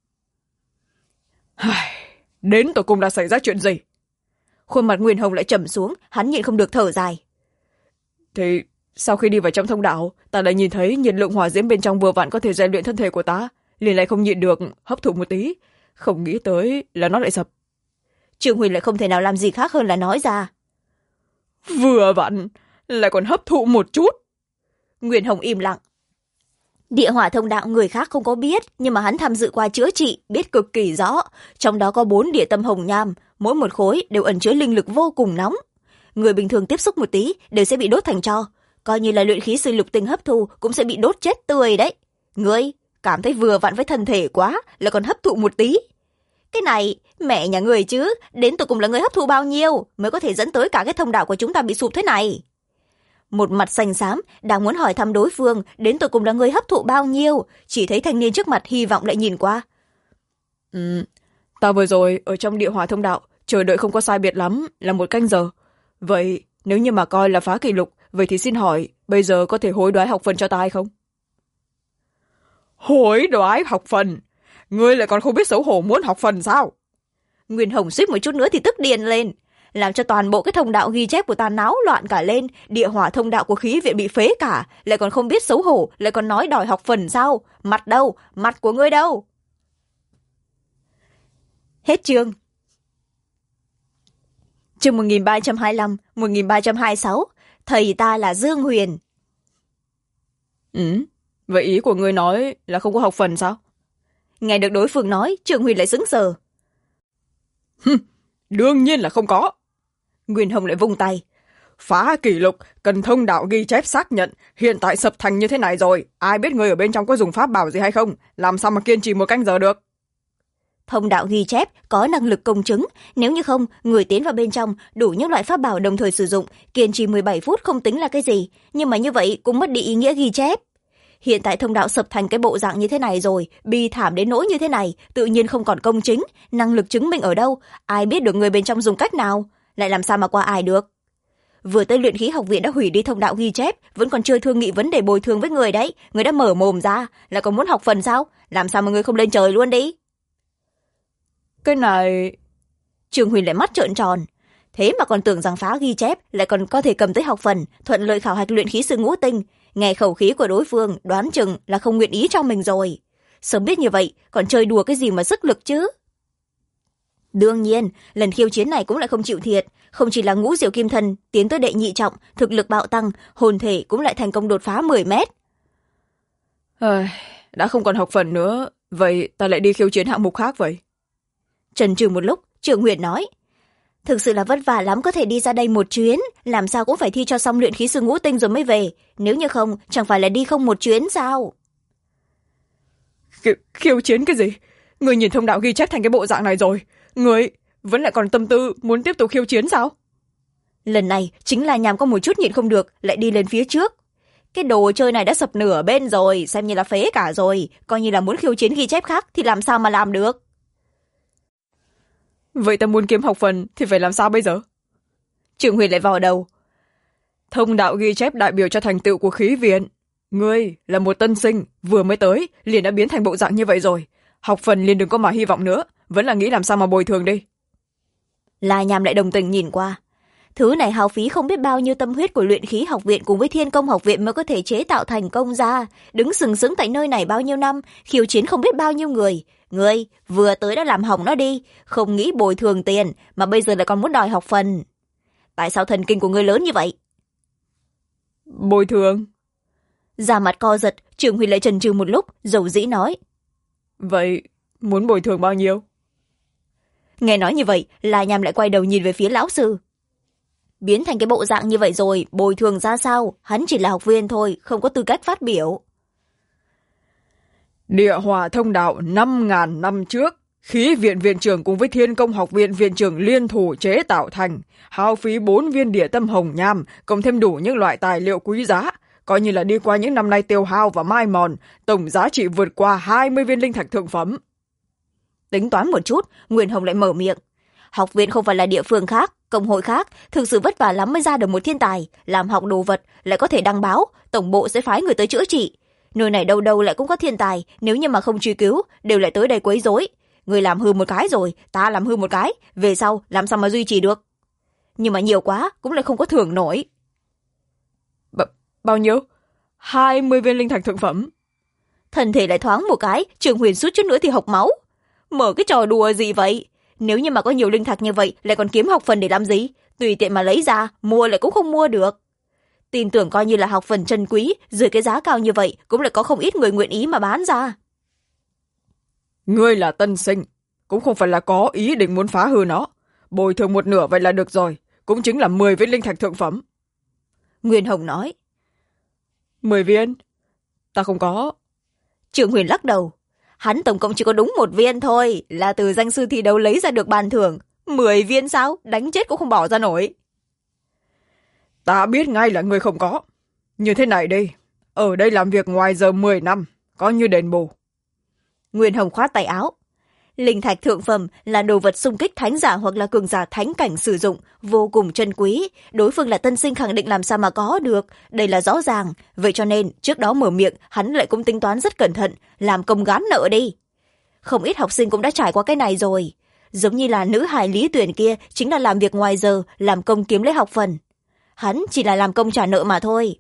Speaker 2: Đến tụi cùng đã xảy ra chuyện gì?
Speaker 1: Khuôn mặt Nguyên Hồng lại trầm xuống, hắn nhịn không được thở dài.
Speaker 2: Thì sau khi đi vào trong thông đạo, ta lại nhìn thấy nhiệt lượng hỏa diễm bên trong vừa vặn có thể rèn luyện thân thể của ta, liền lại không nhịn được hấp thụ một tí, không nghĩ tới là nó lại sập.
Speaker 1: Trương Huỳnh lại không thể nào làm gì khác hơn là nói ra.
Speaker 2: Vừa vặn lại còn hấp thụ một chút.
Speaker 1: Nguyên Hồng im lặng. Địa hỏa thông đạo người khác không có biết, nhưng mà hắn tham dự qua chữa trị, biết cực kỳ rõ. Trong đó có 4 địa tâm hồng nham, mỗi một khối đều ẩn chứa linh lực vô cùng nóng. Người bình thường tiếp xúc một tí đều sẽ bị đốt thành tro. Coi như là luyện khí sư lục tinh hấp thu cũng sẽ bị đốt chết tươi đấy. Ngươi cảm thấy vừa vặn với thân thể quá là còn hấp thụ một tí. Cái này, mẹ nhà người chứ, đến tụi cùng là người hấp thụ bao nhiêu mới có thể dẫn tới cả cái thông đạo của chúng ta bị sụp thế này. Một mặt xanh xám, đang muốn hỏi thăm đối phương, đến tụi cùng là người hấp thụ bao nhiêu, chỉ thấy thanh niên trước mặt hy vọng lại nhìn qua.
Speaker 2: Ta vừa rồi ở trong địa hỏa thông đạo, chờ đợi không có sai biệt lắm, là 1 canh giờ. Vậy, nếu như mà coi là phá kỷ lục, vậy thì xin hỏi, bây giờ có thể hối đoái học phần cho ta hay không? Hối đoái học phần? Ngươi lại còn không biết xấu hổ muốn học phần sao?
Speaker 1: Nguyên Hồng suýt một chút nữa thì tức điên lên, làm cho toàn bộ cái thông đạo ghi chép của ta náo loạn cả lên, địa hỏa thông đạo của khí viện bị phế cả, lại còn không biết xấu hổ, lại còn nói đòi học phần sao? Mặt đâu? Mặt của ngươi đâu? Hết chương. Chương 1325, 1326, thầy ta là Dương Huyền.
Speaker 2: Vậy ý của ngươi nói là không có học phần sao?
Speaker 1: Nghe được đối phương nói, Trương Huyền lại sững sờ.
Speaker 2: Đương nhiên là không có.
Speaker 1: Nguyên Hồng lại vung tay.
Speaker 2: Phá kỷ lục, cần thông đạo ghi chép xác nhận, hiện tại sập thành như thế này rồi, ai biết ngươi ở bên trong có dùng pháp bảo gì hay không, làm sao mà kiên trì 1 canh giờ được.
Speaker 1: Thông đạo ghi chép có năng lực công chứng, nếu như không, người tiến vào bên trong đủ những loại pháp bảo đồng thời sử dụng, kiên trì 17 phút không tính là cái gì, nhưng mà như vậy cũng mất đi ý nghĩa ghi chép. Hiện tại thông đạo sập thành cái bộ dạng như thế này rồi, bi thảm đến nỗi như thế này, tự nhiên không còn công chính, năng lực chứng minh ở đâu, ai biết được người bên trong dùng cách nào, lại làm sao mà qua ai được. Vừa tới luyện khí học viện đã hủy đi thông đạo ghi chép, vẫn còn chưa thương nghị vấn đề bồi thường với người đấy, người đã mở mồm ra, lại còn muốn học phần sao, làm sao mà người không lên trời luôn đi.
Speaker 2: Cái này...
Speaker 1: Trương Huỳnh lại mắt trợn tròn. Thế mà còn tưởng rằng phá ghi chép lại còn có thể cầm tới học phần, thuận lợi khảo hạch luyện khí sư ngũ tinh. Nghe khẩu khí của đối phương, đoán chừng là không nguyện ý cho mình rồi. Sớm biết như vậy, còn chơi đùa cái gì mà sức lực chứ. Đương nhiên, lần khiêu chiến này cũng lại không chịu thiệt. Không chỉ là ngũ diệu kim thân, tiến tới đệ nhị trọng, thực lực bạo tăng, hồn thể cũng lại thành công đột phá 10 mét.
Speaker 2: Đã không còn học phần nữa, vậy ta lại đi khiêu chiến hạng mục khác vậy.
Speaker 1: Chần chừ một lúc, Trương Huyền nói. Thực sự là vất vả lắm có thể đi ra đây một chuyến, làm sao cũng phải thi cho xong luyện khí sư ngũ tinh rồi mới về, nếu như không, chẳng phải là đi không một chuyến sao?
Speaker 2: Khiêu chiến cái gì? Người nhìn thông đạo ghi chép thành cái bộ dạng này rồi, người vẫn lại còn tâm tư muốn tiếp tục khiêu chiến sao?
Speaker 1: Lần này chính là Nhàm có một chút nhịn không được, lại đi lên phía trước. Cái đồ chơi này đã sập nửa bên rồi, xem như là phế cả rồi, coi như là muốn khiêu chiến ghi chép khác thì làm sao mà làm được.
Speaker 2: Vậy ta muốn kiếm học phần thì phải làm sao bây giờ?
Speaker 1: Trường Huyền lại vào đầu.
Speaker 2: Thông đạo ghi chép đại biểu cho thành tựu của khí viện. Ngươi là một tân sinh, vừa mới tới, liền đã biến thành bộ dạng như vậy rồi. Học phần liền đừng có mà hy vọng nữa, vẫn là nghĩ làm sao mà bồi thường đi.
Speaker 1: La Nham lại đồng tình nhìn qua. Thứ này hao phí không biết bao nhiêu tâm huyết của luyện khí học viện cùng với thiên công học viện mới có thể chế tạo thành công ra. Đứng sừng sững tại nơi này bao nhiêu năm, khiêu chiến không biết bao nhiêu người. Ngươi vừa tới đã làm hỏng nó đi, không nghĩ bồi thường tiền, mà bây giờ lại còn muốn đòi học phần. Tại sao thần kinh của ngươi lớn như vậy?
Speaker 2: Bồi thường?
Speaker 1: Da mặt co giật, Trường Huy lại chần chừ một lúc, dầu dĩ nói.
Speaker 2: Vậy muốn bồi thường bao nhiêu?
Speaker 1: Nghe nói như vậy, La Nham lại quay đầu nhìn về phía lão sư. Biến thành cái bộ dạng như vậy rồi, bồi thường ra sao? Hắn chỉ là học viên thôi, không có tư cách phát biểu.
Speaker 2: Địa hỏa thông đạo 5.000 năm trước, khí viện viện trưởng cùng với thiên công học viện viện trưởng liên thủ chế tạo thành, hao phí 4 viên địa tâm hồng nham, cộng thêm đủ những loại tài liệu quý giá, coi như là đi qua những năm nay tiêu hao và mai mòn, tổng giá trị vượt qua 20 viên linh thạch thượng phẩm.
Speaker 1: Tính toán một chút, Nguyên Hồng lại mở miệng. Học viện không phải là địa phương khác, công hội khác, thực sự vất vả lắm mới ra được một thiên tài, làm học đồ vật, lại có thể đăng báo, tổng bộ sẽ phái người tới chữa trị. Nơi này đâu đâu lại cũng có thiên tài, nếu như mà không truy cứu, đều lại tới đây quấy rối. Người làm hư một cái rồi, ta làm hư một cái, về sau làm sao mà duy trì được. Nhưng mà nhiều quá, cũng lại không có thưởng nổi.
Speaker 2: Bao nhiêu? 20 viên linh thạch thượng phẩm.
Speaker 1: Thân thể lại thoáng một cái, Trường Huyền suýt chút nữa thì hộc máu. Mở cái trò đùa gì vậy? Nếu như mà có nhiều linh thạch như vậy, lại còn kiếm học phần để làm gì? Tùy tiện mà lấy ra, mua lại cũng không mua được. Tin tưởng coi như là học phần chân quý, dưới cái giá cao như vậy, cũng lại có không ít người nguyện ý mà bán ra.
Speaker 2: Ngươi là tân sinh, cũng không phải là có ý định muốn phá hư nó. Bồi thường một nửa vậy là được rồi, cũng chính là 10 viên linh thạch thượng phẩm.
Speaker 1: Nguyên Hồng nói.
Speaker 2: 10 viên? Ta không có.
Speaker 1: Trường Huyền lắc đầu. Hắn tổng cộng chỉ có đúng 1 viên thôi, là từ danh sư thi đấu lấy ra được bàn thưởng. 10 viên sao? Đánh chết cũng không bỏ ra nổi.
Speaker 2: Ta biết ngay là ngươi không có. Như thế này đi, ở đây làm việc ngoài giờ 10 năm, coi như đền bù.
Speaker 1: Nguyên Hồng khoát tay áo. Linh thạch thượng phẩm là đồ vật xung kích thánh giả hoặc là cường giả thánh cảnh sử dụng, vô cùng chân quý. Đối phương là tân sinh khẳng định làm sao mà có được, đây là rõ ràng. Vậy cho nên, trước đó mở miệng, hắn lại cũng tính toán rất cẩn thận, làm công gán nợ đi. Không ít học sinh cũng đã trải qua cái này rồi. Giống như là nữ hài Lý Tuyển kia, chính là làm việc ngoài giờ, làm công kiếm lấy học phần. Hắn chỉ là làm công trả nợ mà thôi.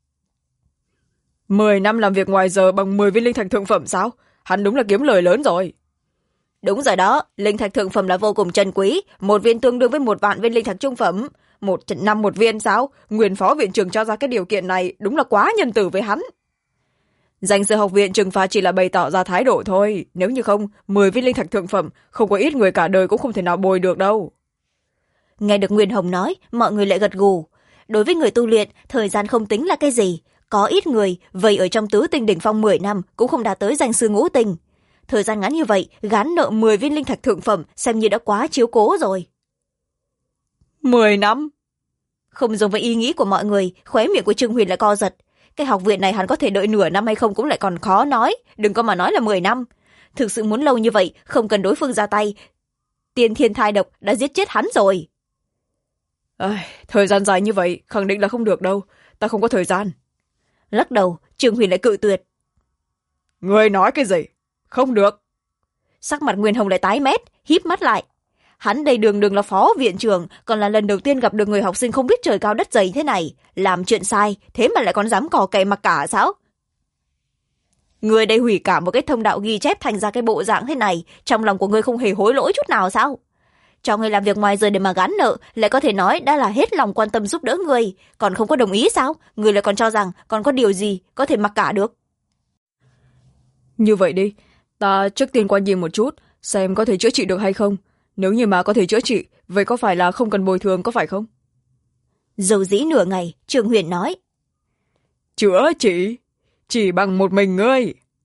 Speaker 2: 10 năm làm việc ngoài giờ bằng 10 viên linh thạch thượng phẩm sao? Hắn đúng là kiếm lời lớn rồi.
Speaker 1: Đúng rồi đó, linh thạch thượng phẩm là vô cùng chân quý, 1 viên tương đương với 1 vạn viên linh thạch trung phẩm. 1 năm 1 viên sao? Nguyên phó viện trưởng cho ra cái điều kiện này đúng là quá nhân tử với hắn. Danh sư học viện trừng phạt chỉ là bày tỏ ra thái độ thôi, nếu như không, 10 viên linh thạch thượng phẩm, không có ít người cả đời cũng không thể nào bồi được đâu. Nghe được Nguyên Hồng nói, mọi người lại gật gù. Đối với người tu luyện, thời gian không tính là cái gì. Có ít người, vậy ở trong tứ tinh đỉnh phong 10 năm cũng không đạt tới danh sư ngũ tinh. Thời gian ngắn như vậy, gán nợ 10 viên linh thạch thượng phẩm xem như đã quá chiếu cố rồi. 10 năm? Không giống với ý nghĩ của mọi người, khóe miệng của Trương Huyền lại co giật. Cái học viện này hắn có thể đợi nửa năm hay không cũng lại còn khó nói, đừng có mà nói là 10 năm. Thực sự muốn lâu như vậy, không cần đối phương ra tay. Tiên thiên thai độc đã giết chết hắn rồi. Thời gian dài như vậy, khẳng định là không được đâu, ta không có thời gian. Lắc đầu, Trương Huyền lại cự tuyệt. Ngươi nói cái gì? Không được. Sắc mặt Nguyên Hồng lại tái mét, híp mắt lại. Hắn đây đường đường là phó viện trưởng, còn là lần đầu tiên gặp được người học sinh không biết trời cao đất dày thế này. Làm chuyện sai, thế mà lại còn dám cò kè mặc cả sao? Người đây hủy cả một cái thông đạo ghi chép thành ra cái bộ dạng thế này, trong lòng của người không hề hối lỗi chút nào sao? Cho người làm việc ngoài giờ để mà gán nợ, lại có thể nói đã là hết lòng quan tâm giúp đỡ người, còn không có đồng ý sao? Người lại còn cho rằng còn có điều gì có thể mặc cả được? Như vậy đi, ta trước tiên qua nhìn một chút, xem có thể chữa trị được hay không. Nếu như mà có thể chữa trị, vậy có phải là không cần bồi thường có phải không? Dầu dĩ nửa ngày, Trường Huyền nói. Chữa trị? Chỉ bằng một mình ngươi?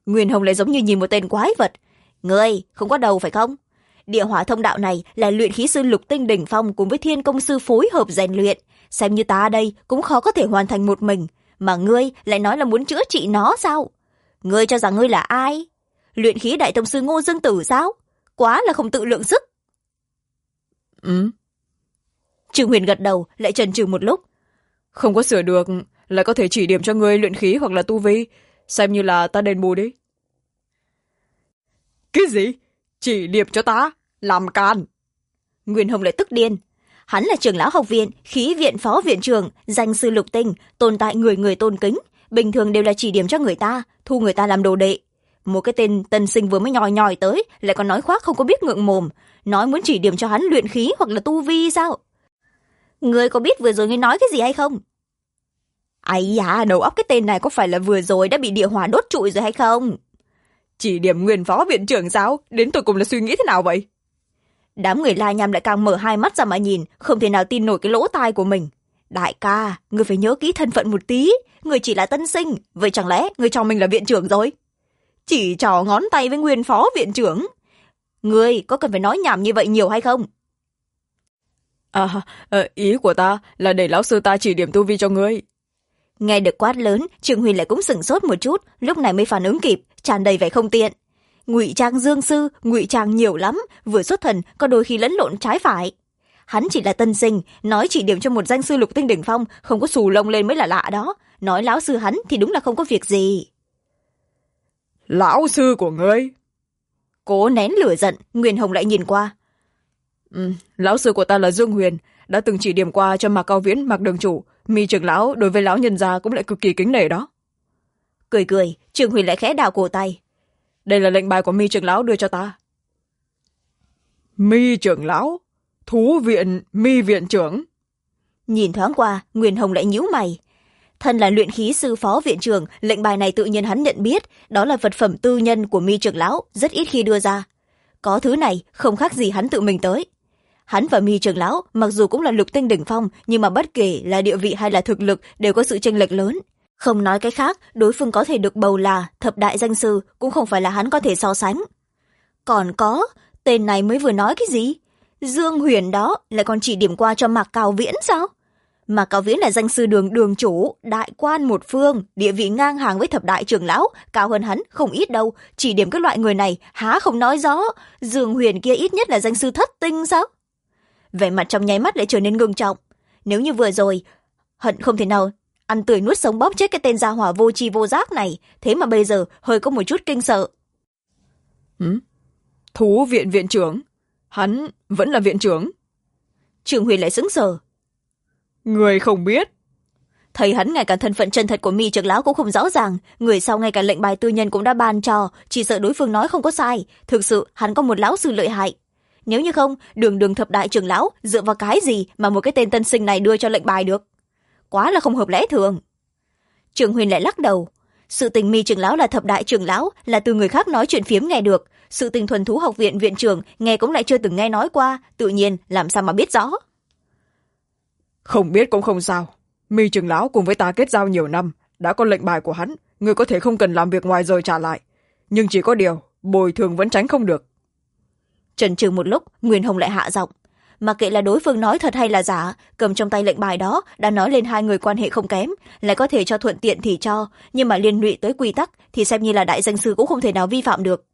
Speaker 1: Nguyên Hồng lại giống như nhìn một tên quái vật. Ngươi không có đầu phải không? Địa hỏa thông đạo này là luyện khí sư lục tinh đỉnh phong cùng với thiên công sư phối hợp rèn luyện. Xem như ta đây cũng khó có thể hoàn thành một mình. Mà ngươi lại nói là muốn chữa trị nó sao? Ngươi cho rằng ngươi là ai? Luyện khí đại tông sư Ngô Dương Tử sao? Quá là không tự lượng sức. Trương Huyền gật đầu, lại chần chừ một lúc.
Speaker 2: Không có sửa được, lại có thể chỉ điểm cho ngươi luyện khí hoặc là tu vi. Xem như là ta đền bù đi. Cái gì? Chỉ điểm cho ta? Làm can?
Speaker 1: Nguyên Hồng lại tức điên. Hắn là trưởng lão học viện, khí viện phó viện trưởng, danh sư lục tinh, tồn tại người người tôn kính. Bình thường đều là chỉ điểm cho người ta, thu người ta làm đồ đệ. Một cái tên tân sinh vừa mới nhòi nhòi tới, lại còn nói khoác không có biết ngượng mồm. Nói muốn chỉ điểm cho hắn luyện khí hoặc là tu vi sao? Ngươi có biết vừa rồi ngươi nói cái gì hay không? Ây da, đầu óc cái tên này có phải là vừa rồi đã bị địa hỏa đốt trụi rồi hay không?
Speaker 2: Chỉ điểm nguyên phó viện trưởng sao? Đến tụi cùng là suy nghĩ thế nào vậy?
Speaker 1: Đám người La Nham lại càng mở hai mắt ra mà nhìn, không thể nào tin nổi cái lỗ tai của mình. Đại ca, ngươi phải nhớ kỹ thân phận một tí, ngươi chỉ là tân sinh, vậy chẳng lẽ ngươi cho mình là viện trưởng rồi? Chỉ trò ngón tay với nguyên phó viện trưởng. Ngươi có cần phải nói nhảm như vậy nhiều hay không?
Speaker 2: Ý của ta là để lão sư ta chỉ điểm tu vi cho ngươi.
Speaker 1: Nghe được quát lớn, Trương Huyền lại cũng sửng sốt một chút, lúc này mới phản ứng kịp, tràn đầy vẻ không tiện. Ngụy trang dương sư, ngụy trang nhiều lắm, vừa xuất thần có đôi khi lẫn lộn trái phải. Hắn chỉ là tân sinh, nói chỉ điểm cho một danh sư lục tinh đỉnh phong, không có xù lông lên mới là lạ đó. Nói lão sư hắn thì đúng là không có việc gì.
Speaker 2: Lão sư của ngươi?
Speaker 1: Cố nén lửa giận, Nguyên Hồng lại nhìn qua.
Speaker 2: Lão sư của ta là Dương Huyền, đã từng chỉ điểm qua cho Mạc Cao Viễn, Mạc Đường Chủ. Mi trưởng lão đối với lão nhân gia cũng lại cực kỳ kính nể đó.
Speaker 1: Cười cười, Trương Huyền lại khẽ đào cổ tay.
Speaker 2: Đây là lệnh bài của Mi trưởng lão đưa cho ta. Mi trưởng lão? Thú viện Mi viện trưởng?
Speaker 1: Nhìn thoáng qua, Nguyên Hồng lại nhíu mày. Thân là luyện khí sư phó viện trưởng, lệnh bài này tự nhiên hắn nhận biết, đó là vật phẩm tư nhân của Mi trưởng lão, rất ít khi đưa ra. Có thứ này không khác gì hắn tự mình tới. Hắn và Mi trưởng lão mặc dù cũng là lục tinh đỉnh phong, nhưng mà bất kể là địa vị hay là thực lực đều có sự chênh lệch lớn. Không nói cái khác, đối phương có thể được bầu là thập đại danh sư cũng không phải là hắn có thể so sánh. Còn có, tên này mới vừa nói cái gì? Dương Huyền đó lại còn chỉ điểm qua cho Mạc Cao Viễn sao? Mạc Cao Viễn là danh sư đường chủ, đại quan một phương, địa vị ngang hàng với thập đại trưởng lão, cao hơn hắn không ít đâu, chỉ điểm các loại người này há không nói rõ. Dương Huyền kia ít nhất là danh sư thất tinh sao? Vẻ mặt trong nháy mắt lại trở nên ngưng trọng. Nếu như vừa rồi hận không thể nào ăn tươi nuốt sống bóp chết cái tên gia hỏa vô tri vô giác này, thế mà bây giờ hơi có một chút kinh sợ.
Speaker 2: Thú viện viện trưởng? Hắn vẫn là viện trưởng?
Speaker 1: Trương Huyền lại sững sờ.
Speaker 2: Người không biết?
Speaker 1: Thấy hắn ngay cả thân phận chân thật của Mi trưởng lão cũng không rõ ràng, người sau ngay cả lệnh bài tư nhân cũng đã ban cho, chỉ sợ đối phương nói không có sai, thực sự hắn có một lão sư lợi hại. Nếu như không, đường thập đại trưởng lão dựa vào cái gì mà một cái tên tân sinh này đưa cho lệnh bài được? Quá là không hợp lẽ thường. Trương Huyền lại lắc đầu. Sự tình Mi trưởng lão là thập đại trưởng lão là từ người khác nói chuyện phiếm nghe được, sự tình thuần thú học viện viện trưởng nghe cũng lại chưa từng nghe nói qua, tự nhiên làm sao mà biết rõ.
Speaker 2: Không biết cũng không sao. Mi trưởng lão cùng với ta kết giao nhiều năm, đã có lệnh bài của hắn, người có thể không cần làm việc ngoài giờ trả lại. Nhưng chỉ có điều, bồi thường vẫn tránh không được.
Speaker 1: Chần chừ một lúc, Nguyên Hồng lại hạ giọng. Mặc kệ là đối phương nói thật hay là giả, cầm trong tay lệnh bài đó đã nói lên hai người quan hệ không kém, lại có thể cho thuận tiện thì cho, nhưng mà liên lụy tới quy tắc thì xem như là đại danh sư cũng không thể nào vi phạm được.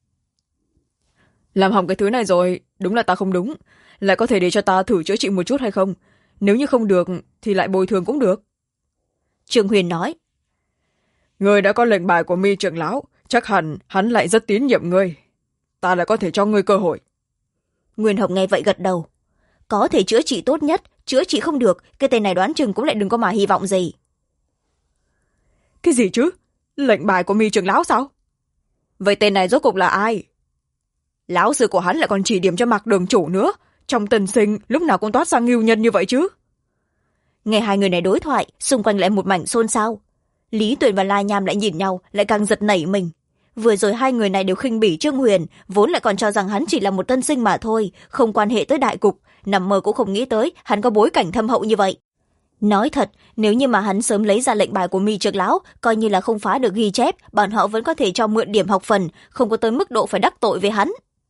Speaker 2: Làm hỏng cái thứ này rồi, đúng là ta không đúng. Lại có thể để cho ta thử chữa trị một chút hay không? Nếu như không được thì lại bồi thường cũng được.
Speaker 1: Trương Huyền nói.
Speaker 2: Người đã có lệnh bài của Mi trưởng lão, chắc hẳn hắn lại rất tín nhiệm ngươi. Ta lại có thể cho ngươi cơ hội.
Speaker 1: Nguyên Hồng nghe vậy gật đầu. Có thể chữa trị tốt nhất, chữa trị không được, cái tên này đoán chừng cũng lại đừng có mà hy vọng gì.
Speaker 2: Cái gì chứ? Lệnh bài của Mi trưởng lão sao? Vậy tên này rốt cuộc là ai? Lão sư của hắn lại còn chỉ điểm cho Mạc Đường Chủ nữa. Trong tân sinh lúc nào cũng toát ra ngưu nhân như vậy chứ?
Speaker 1: Nghe hai người này đối thoại, xung quanh lại một mảnh xôn xao. Lý Tuyền và La Nham lại nhìn nhau, lại càng giật nảy mình. Vừa rồi hai người này đều khinh bỉ Trương Huyền, vốn lại còn cho rằng hắn chỉ là một tân sinh mà thôi, không quan hệ tới đại cục, nằm mơ cũng không nghĩ tới hắn có bối cảnh thâm hậu như vậy. Nói thật, nếu như mà hắn sớm lấy ra lệnh bài của Mi Trưởng lão, coi như là không phá được ghi chép, bọn họ vẫn có thể cho mượn điểm học phần, không có tới mức độ phải đắc tội với hắn.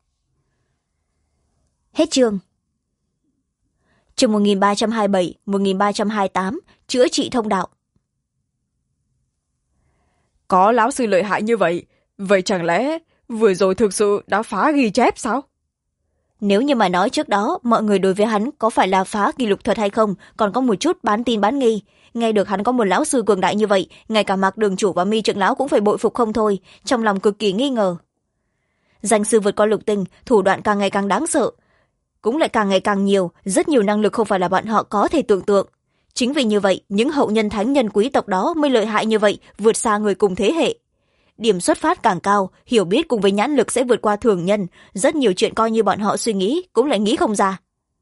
Speaker 1: Hết chương. Chương 1327, 1328, chữa trị thông đạo.
Speaker 2: Có lão sư lợi hại như vậy, vậy chẳng lẽ vừa rồi thực sự đã phá ghi chép sao?
Speaker 1: Nếu như mà nói trước đó, mọi người đối với hắn có phải là phá kỷ lục thuật hay không, còn có một chút bán tin bán nghi. Nghe được hắn có một lão sư cường đại như vậy, ngay cả Mạc Đường chủ và Mi Trưởng lão cũng phải bội phục không thôi, trong lòng cực kỳ nghi ngờ. Danh sư vượt qua lục tinh, thủ đoạn càng ngày càng đáng sợ, cũng lại càng ngày càng nhiều, rất nhiều năng lực không phải là bọn họ có thể tưởng tượng. Chính vì như vậy, những hậu nhân thánh nhân quý tộc đó mới lợi hại như vậy, vượt xa người cùng thế hệ. Điểm xuất phát càng cao, hiểu biết cùng với nhãn lực sẽ vượt qua thường nhân, rất nhiều chuyện coi như bọn họ suy nghĩ cũng lại nghĩ không ra.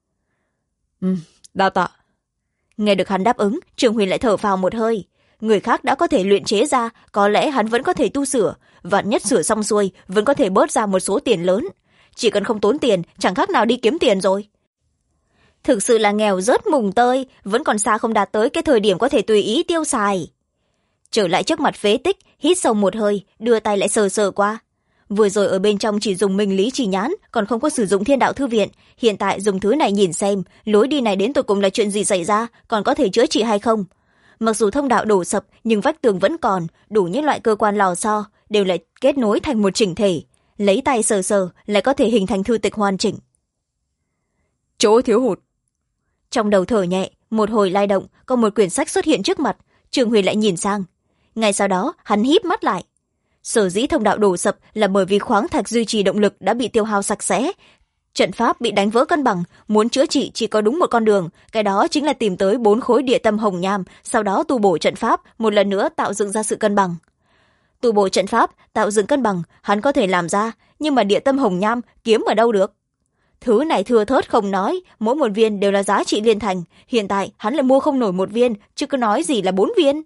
Speaker 2: Đa tạ.
Speaker 1: Nghe được hắn đáp ứng, Trường Huyền lại thở phào một hơi. Người khác đã có thể luyện chế ra, có lẽ hắn vẫn có thể tu sửa, vạn nhất sửa xong xuôi vẫn có thể bớt ra một số tiền lớn. Chỉ cần không tốn tiền, chẳng khác nào đi kiếm tiền rồi. Thực sự là nghèo rớt mùng tơi, vẫn còn xa không đạt tới cái thời điểm có thể tùy ý tiêu xài. Trở lại trước mặt phế tích, hít sâu một hơi, đưa tay lại sờ sờ qua. Vừa rồi ở bên trong chỉ dùng minh lý chỉ nhãn, còn không có sử dụng thiên đạo thư viện. Hiện tại dùng thứ này nhìn xem, lối đi này đến tột cùng là chuyện gì xảy ra, còn có thể chữa trị hay không. Mặc dù thông đạo đổ sập, nhưng vách tường vẫn còn, đủ những loại cơ quan lò xo, đều lại kết nối thành một chỉnh thể. Lấy tay sờ sờ, lại có thể hình thành thư tịch hoàn chỉnh.
Speaker 2: Chỗ thiếu hụt.
Speaker 1: Trong đầu thở nhẹ, một hồi lai động, có một quyển sách xuất hiện trước mặt, Trường Huyền lại nhìn sang. Ngay sau đó, hắn híp mắt lại. Sở dĩ thông đạo đổ sập là bởi vì khoáng thạch duy trì động lực đã bị tiêu hao sạch sẽ. Trận pháp bị đánh vỡ cân bằng, muốn chữa trị chỉ có đúng một con đường, cái đó chính là tìm tới 4 khối địa tâm hồng nham, sau đó tu bổ trận pháp, một lần nữa tạo dựng ra sự cân bằng. Tu bổ trận pháp, tạo dựng cân bằng, hắn có thể làm ra, nhưng mà địa tâm hồng nham kiếm ở đâu được? Thứ này thưa thớt không nói, mỗi một viên đều là giá trị liên thành, hiện tại hắn lại mua không nổi một viên, chứ có nói gì là 4 viên.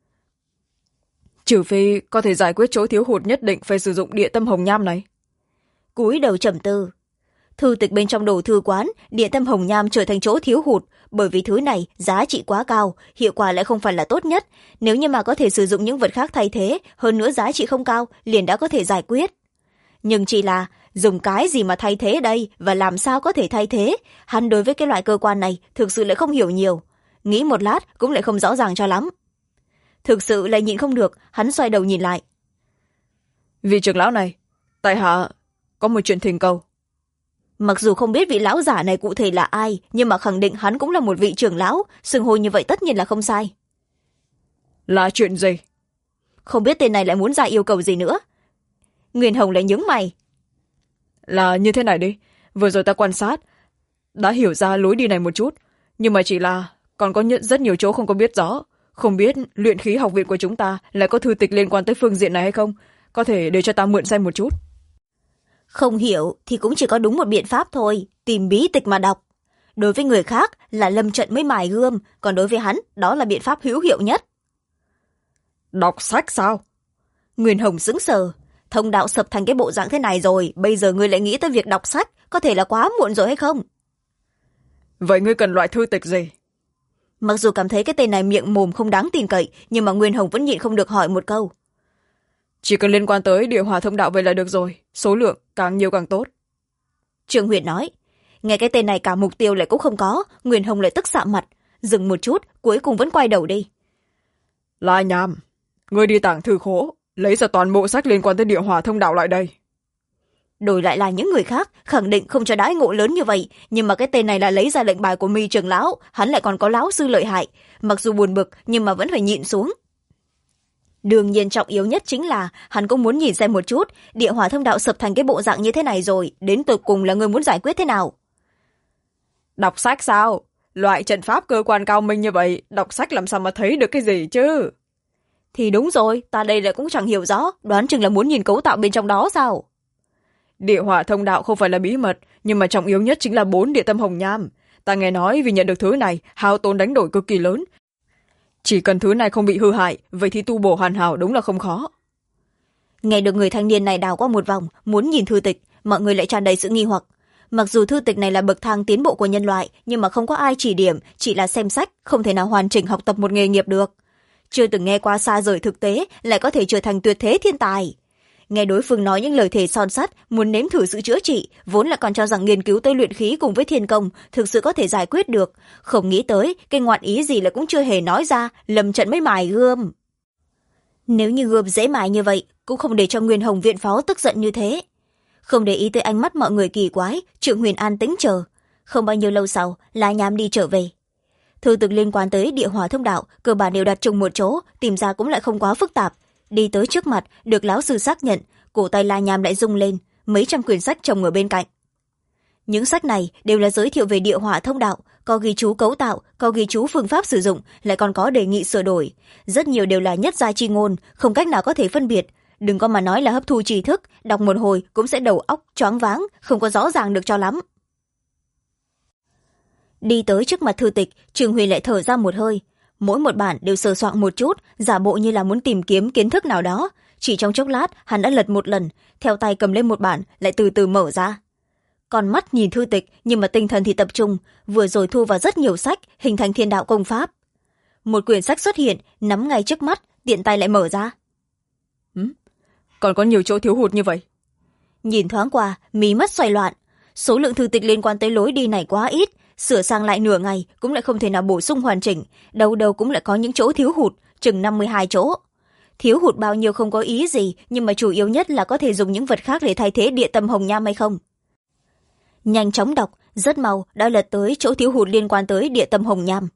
Speaker 2: Trừ phi có thể giải quyết chỗ thiếu hụt nhất định phải sử dụng địa tâm hồng nham này.
Speaker 1: Cúi đầu trầm tư. Thư tịch bên trong đồ thư quán, địa tâm hồng nham trở thành chỗ thiếu hụt, bởi vì thứ này giá trị quá cao, hiệu quả lại không phải là tốt nhất. Nếu như mà có thể sử dụng những vật khác thay thế, hơn nữa giá trị không cao, liền đã có thể giải quyết. Nhưng chỉ là dùng cái gì mà thay thế đây, và làm sao có thể thay thế? Hắn đối với cái loại cơ quan này thực sự lại không hiểu nhiều. Nghĩ một lát cũng lại không rõ ràng cho lắm. Thực sự lại nhịn không được, hắn xoay đầu nhìn lại.
Speaker 2: Vị trưởng lão này, tại hạ có một chuyện thỉnh cầu.
Speaker 1: Mặc dù không biết vị lão giả này cụ thể là ai, nhưng mà khẳng định hắn cũng là một vị trưởng lão, xưng hô như vậy tất nhiên là không sai.
Speaker 2: Là chuyện gì?
Speaker 1: Không biết tên này lại muốn ra yêu cầu gì nữa. Nguyên Hồng lại nhướng mày.
Speaker 2: Là như thế này đi, vừa rồi ta quan sát, đã hiểu ra lối đi này một chút, nhưng mà chỉ là còn có rất nhiều chỗ không có biết rõ. Không biết luyện khí học viện của chúng ta lại có thư tịch liên quan tới phương diện này hay không? Có thể để cho ta mượn xem một chút.
Speaker 1: Không hiểu thì cũng chỉ có đúng một biện pháp thôi, tìm bí tịch mà đọc. Đối với người khác là lâm trận mới mài gươm, còn đối với hắn đó là biện pháp hữu hiệu nhất.
Speaker 2: Đọc sách sao?
Speaker 1: Nguyên Hồng sững sờ. Thông đạo sập thành cái bộ dạng thế này rồi, bây giờ ngươi lại nghĩ tới việc đọc sách, có thể là quá muộn rồi hay không?
Speaker 2: Vậy ngươi cần loại thư tịch gì?
Speaker 1: Mặc dù cảm thấy cái tên này miệng mồm không đáng tin cậy, nhưng mà Nguyên Hồng vẫn nhịn không được hỏi một câu.
Speaker 2: Chỉ cần liên quan tới địa hỏa thông đạo vậy là được rồi, số lượng càng nhiều càng tốt.
Speaker 1: Trường Huyền nói. Nghe cái tên này cả mục tiêu lại cũng không có, Nguyên Hồng lại tức sạm mặt, dừng một chút, cuối cùng vẫn quay đầu đi.
Speaker 2: Lai Nham, ngươi đi tàng thư khố, lấy ra toàn bộ sách liên quan tới địa hỏa thông đạo lại đây.
Speaker 1: Đổi lại là những người khác, khẳng định không cho đãi ngộ lớn như vậy, nhưng mà cái tên này là lấy ra lệnh bài của Mi trưởng lão, hắn lại còn có lão sư lợi hại, mặc dù buồn bực nhưng mà vẫn phải nhịn xuống. Đương nhiên trọng yếu nhất chính là hắn cũng muốn nhìn xem một chút, địa hỏa thông đạo sập thành cái bộ dạng như thế này rồi, đến tột cùng là người muốn giải quyết thế nào?
Speaker 2: Đọc sách sao? Loại trận pháp cơ quan cao minh như vậy, đọc sách làm sao mà thấy được cái gì chứ?
Speaker 1: Thì đúng rồi, ta đây lại cũng chẳng hiểu rõ, đoán chừng là muốn nhìn cấu tạo bên trong đó sao?
Speaker 2: Địa hỏa thông đạo không phải là bí mật, nhưng mà trọng yếu nhất chính là 4 địa tâm hồng nham. Ta nghe nói vì nhận được thứ này, hao tốn đánh đổi cực kỳ lớn. Chỉ cần thứ này không bị hư hại, vậy thì tu bổ hoàn hảo đúng là không khó.
Speaker 1: Nghe được người thanh niên này đào qua một vòng, muốn nhìn thư tịch, mọi người lại tràn đầy sự nghi hoặc. Mặc dù thư tịch này là bậc thang tiến bộ của nhân loại, nhưng mà không có ai chỉ điểm, chỉ là xem sách, không thể nào hoàn chỉnh học tập một nghề nghiệp được. Chưa từng nghe qua xa rời thực tế, lại có thể trở thành tuyệt thế thiên tài. Nghe đối phương nói những lời thề son sắt, muốn nếm thử sự chữa trị, vốn là còn cho rằng nghiên cứu tới luyện khí cùng với thiên công thực sự có thể giải quyết được. Không nghĩ tới, cái ngoạn ý gì là cũng chưa hề nói ra, lầm trận mới mài gươm. Nếu như gươm dễ mài như vậy, cũng không để cho Nguyên Hồng viện phó tức giận như thế. Không để ý tới ánh mắt mọi người kỳ quái, Trương Huyền an tĩnh chờ. Không bao nhiêu lâu sau, La Nham đi trở về. Thư tịch liên quan tới địa hỏa thông đạo, cơ bản đều đặt chung một chỗ, tìm ra cũng lại không quá phức tạp. Đi tới trước mặt, được lão sư xác nhận, cổ tay La Nham lại rung lên, mấy trăm quyển sách chồng ở bên cạnh. Những sách này đều là giới thiệu về địa hỏa thông đạo, có ghi chú cấu tạo, có ghi chú phương pháp sử dụng, lại còn có đề nghị sửa đổi. Rất nhiều đều là nhất giai chi ngôn, không cách nào có thể phân biệt. Đừng có mà nói là hấp thu tri thức, đọc một hồi cũng sẽ đầu óc choáng váng, không có rõ ràng được cho lắm. Đi tới trước mặt thư tịch, Trương Huy lại thở ra một hơi. Mỗi một bản đều sờ soạn một chút, giả bộ như là muốn tìm kiếm kiến thức nào đó. Chỉ trong chốc lát, hắn đã lật một lần, theo tay cầm lên một bản, lại từ từ mở ra. Con mắt nhìn thư tịch, nhưng mà tinh thần thì tập trung, vừa rồi thu vào rất nhiều sách, hình thành thiên đạo công pháp. Một quyển sách xuất hiện, nắm ngay trước mắt, tiện tay lại mở ra.
Speaker 2: Còn có nhiều chỗ thiếu hụt như vậy.
Speaker 1: Nhìn thoáng qua, mí mắt xoay loạn. Số lượng thư tịch liên quan tới lối đi này quá ít, sửa sang lại nửa ngày cũng lại không thể nào bổ sung hoàn chỉnh, đâu đâu cũng lại có những chỗ thiếu hụt, chừng 52 chỗ. Thiếu hụt bao nhiêu không có ý gì, nhưng mà chủ yếu nhất là có thể dùng những vật khác để thay thế địa tâm hồng nham hay không. Nhanh chóng đọc, rất mau đã lật tới chỗ thiếu hụt liên quan tới địa tâm hồng nham.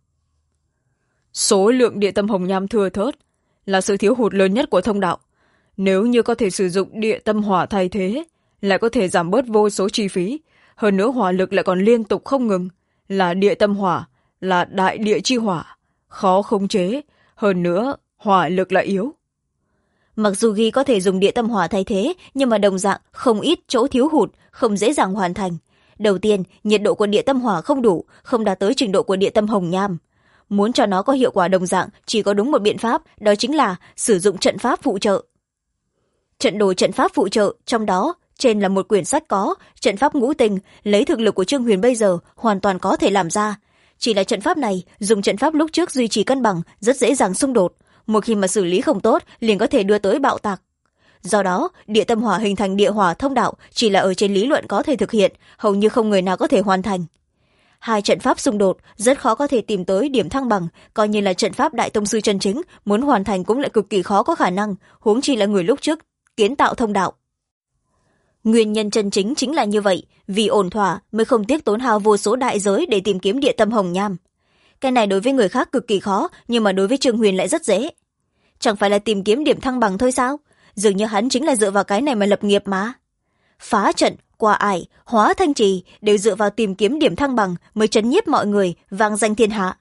Speaker 2: Số lượng địa tâm hồng nham thưa thớt là sự thiếu hụt lớn nhất của thông đạo. Nếu như có thể sử dụng địa tâm hỏa thay thế, lại có thể giảm bớt vô số chi phí. Hơn nữa hỏa lực lại còn liên tục không ngừng. Là địa tâm hỏa, là đại địa chi hỏa, khó khống chế. Hơn nữa, hỏa lực lại yếu.
Speaker 1: Mặc dù ghi có thể dùng địa tâm hỏa thay thế, nhưng mà đồng dạng không ít chỗ thiếu hụt, không dễ dàng hoàn thành. Đầu tiên, nhiệt độ của địa tâm hỏa không đủ, không đạt tới trình độ của địa tâm hồng nham. Muốn cho nó có hiệu quả đồng dạng, chỉ có đúng một biện pháp, đó chính là sử dụng trận pháp phụ trợ. Trận đồ trận pháp phụ trợ, trong đó, trên là một quyển sách có, trận pháp ngũ tình, lấy thực lực của Trương Huyền bây giờ, hoàn toàn có thể làm ra. Chỉ là trận pháp này, dùng trận pháp lúc trước duy trì cân bằng, rất dễ dàng xung đột. Một khi mà xử lý không tốt, liền có thể đưa tới bạo tạc. Do đó, địa tâm hỏa hình thành địa hỏa thông đạo chỉ là ở trên lý luận có thể thực hiện, hầu như không người nào có thể hoàn thành. Hai trận pháp xung đột, rất khó có thể tìm tới điểm thăng bằng, coi như là trận pháp đại tông sư chân chính, muốn hoàn thành cũng lại cực kỳ khó có khả năng, huống chi là người lúc trước kiến tạo thông đạo. Nguyên nhân chân chính chính là như vậy, vì ổn thỏa mới không tiếc tốn hao vô số đại giới để tìm kiếm địa tâm hồng nham. Cái này đối với người khác cực kỳ khó, nhưng mà đối với Trương Huyền lại rất dễ. Chẳng phải là tìm kiếm điểm thăng bằng thôi sao? Dường như hắn chính là dựa vào cái này mà lập nghiệp mà. Phá trận, qua ải, hóa thanh trì đều dựa vào tìm kiếm điểm thăng bằng mới trấn nhiếp mọi người, vang danh thiên hạ.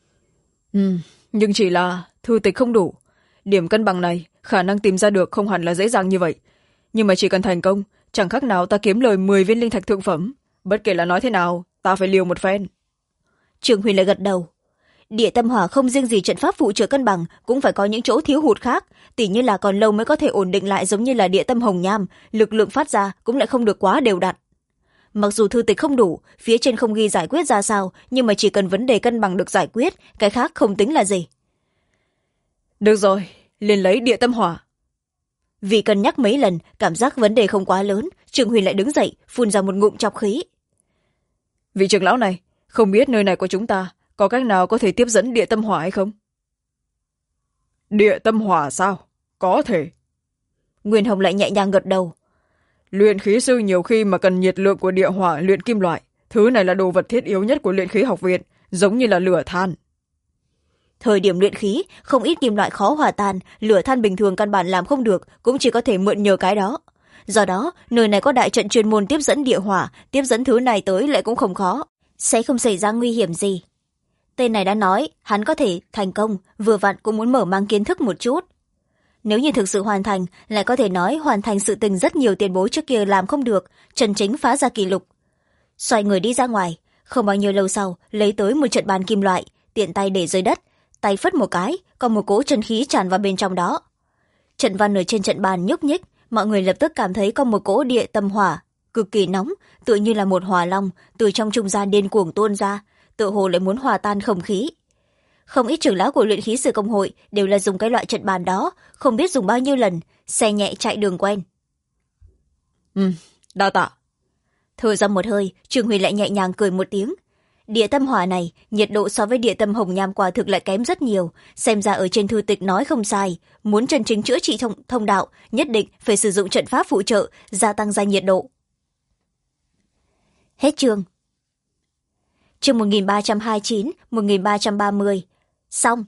Speaker 2: Nhưng chỉ là thư tịch không đủ. Điểm cân bằng này khả năng tìm ra được không hẳn là dễ dàng như vậy. Nhưng mà chỉ cần thành công, chẳng khác nào ta kiếm lời 10 viên linh thạch thượng phẩm. Bất kể là nói thế nào, ta phải liều một phen.
Speaker 1: Trương Huyền lại gật đầu. Địa tâm hỏa không riêng gì trận pháp phụ trợ cân bằng, cũng phải có những chỗ thiếu hụt khác, tỉ như là còn lâu mới có thể ổn định lại giống như là địa tâm hồng nham, lực lượng phát ra cũng lại không được quá đều đặn. Mặc dù thư tịch không đủ, phía trên không ghi giải quyết ra sao, nhưng mà chỉ cần vấn đề cân bằng được giải quyết, cái khác không tính là gì.
Speaker 2: Được rồi, liền lấy địa tâm hỏa.
Speaker 1: Vì cân nhắc mấy lần, cảm giác vấn đề không quá lớn, Trương Huyền lại đứng dậy, phun ra một ngụm trọc khí.
Speaker 2: Vị trưởng lão này, không biết nơi này của chúng ta có cách nào có thể tiếp dẫn địa tâm hỏa hay không? Địa tâm hỏa sao? Có thể.
Speaker 1: Nguyên Hồng lại nhẹ nhàng gật đầu.
Speaker 2: Luyện khí sư nhiều khi mà cần nhiệt lượng của địa hỏa luyện kim loại. Thứ này là đồ vật thiết yếu nhất của luyện khí học viện, giống như là lửa than.
Speaker 1: Thời điểm luyện khí, không ít kim loại khó hòa tan, lửa than bình thường căn bản làm không được, cũng chỉ có thể mượn nhờ cái đó. Do đó, nơi này có đại trận chuyên môn tiếp dẫn địa hỏa, tiếp dẫn thứ này tới lại cũng không khó, sẽ không xảy ra nguy hiểm gì. Tên này đã nói, hắn có thể thành công, vừa vặn cũng muốn mở mang kiến thức một chút. Nếu như thực sự hoàn thành, lại có thể nói hoàn thành sự tình rất nhiều tiền bối trước kia làm không được, chân chính phá ra kỷ lục. Xoay người đi ra ngoài, không bao nhiêu lâu sau, lấy tới một trận bàn kim loại, tiện tay để dưới đất, tay phất một cái, còn một cỗ chân khí tràn vào bên trong đó. Trận văn ở trên trận bàn nhúc nhích, mọi người lập tức cảm thấy có một cỗ địa tâm hỏa cực kỳ nóng, tựa như là một hỏa long từ trong trung gian điên cuồng tuôn ra, tựa hồ lại muốn hòa tan không khí. Không ít trưởng lão của luyện khí sư công hội đều là dùng cái loại trận bàn đó, không biết dùng bao nhiêu lần, xe nhẹ chạy đường quen.
Speaker 2: Đa tạ.
Speaker 1: Thở ra một hơi, Trương Huyền lại nhẹ nhàng cười một tiếng. Địa tâm hỏa này, nhiệt độ so với địa tâm hồng nham quả thực lại kém rất nhiều, xem ra ở trên thư tịch nói không sai, muốn chân chính chữa trị thông đạo, nhất định phải sử dụng trận pháp phụ trợ, gia tăng ra nhiệt độ. Hết chương. Chương 1329, 1330. Xong.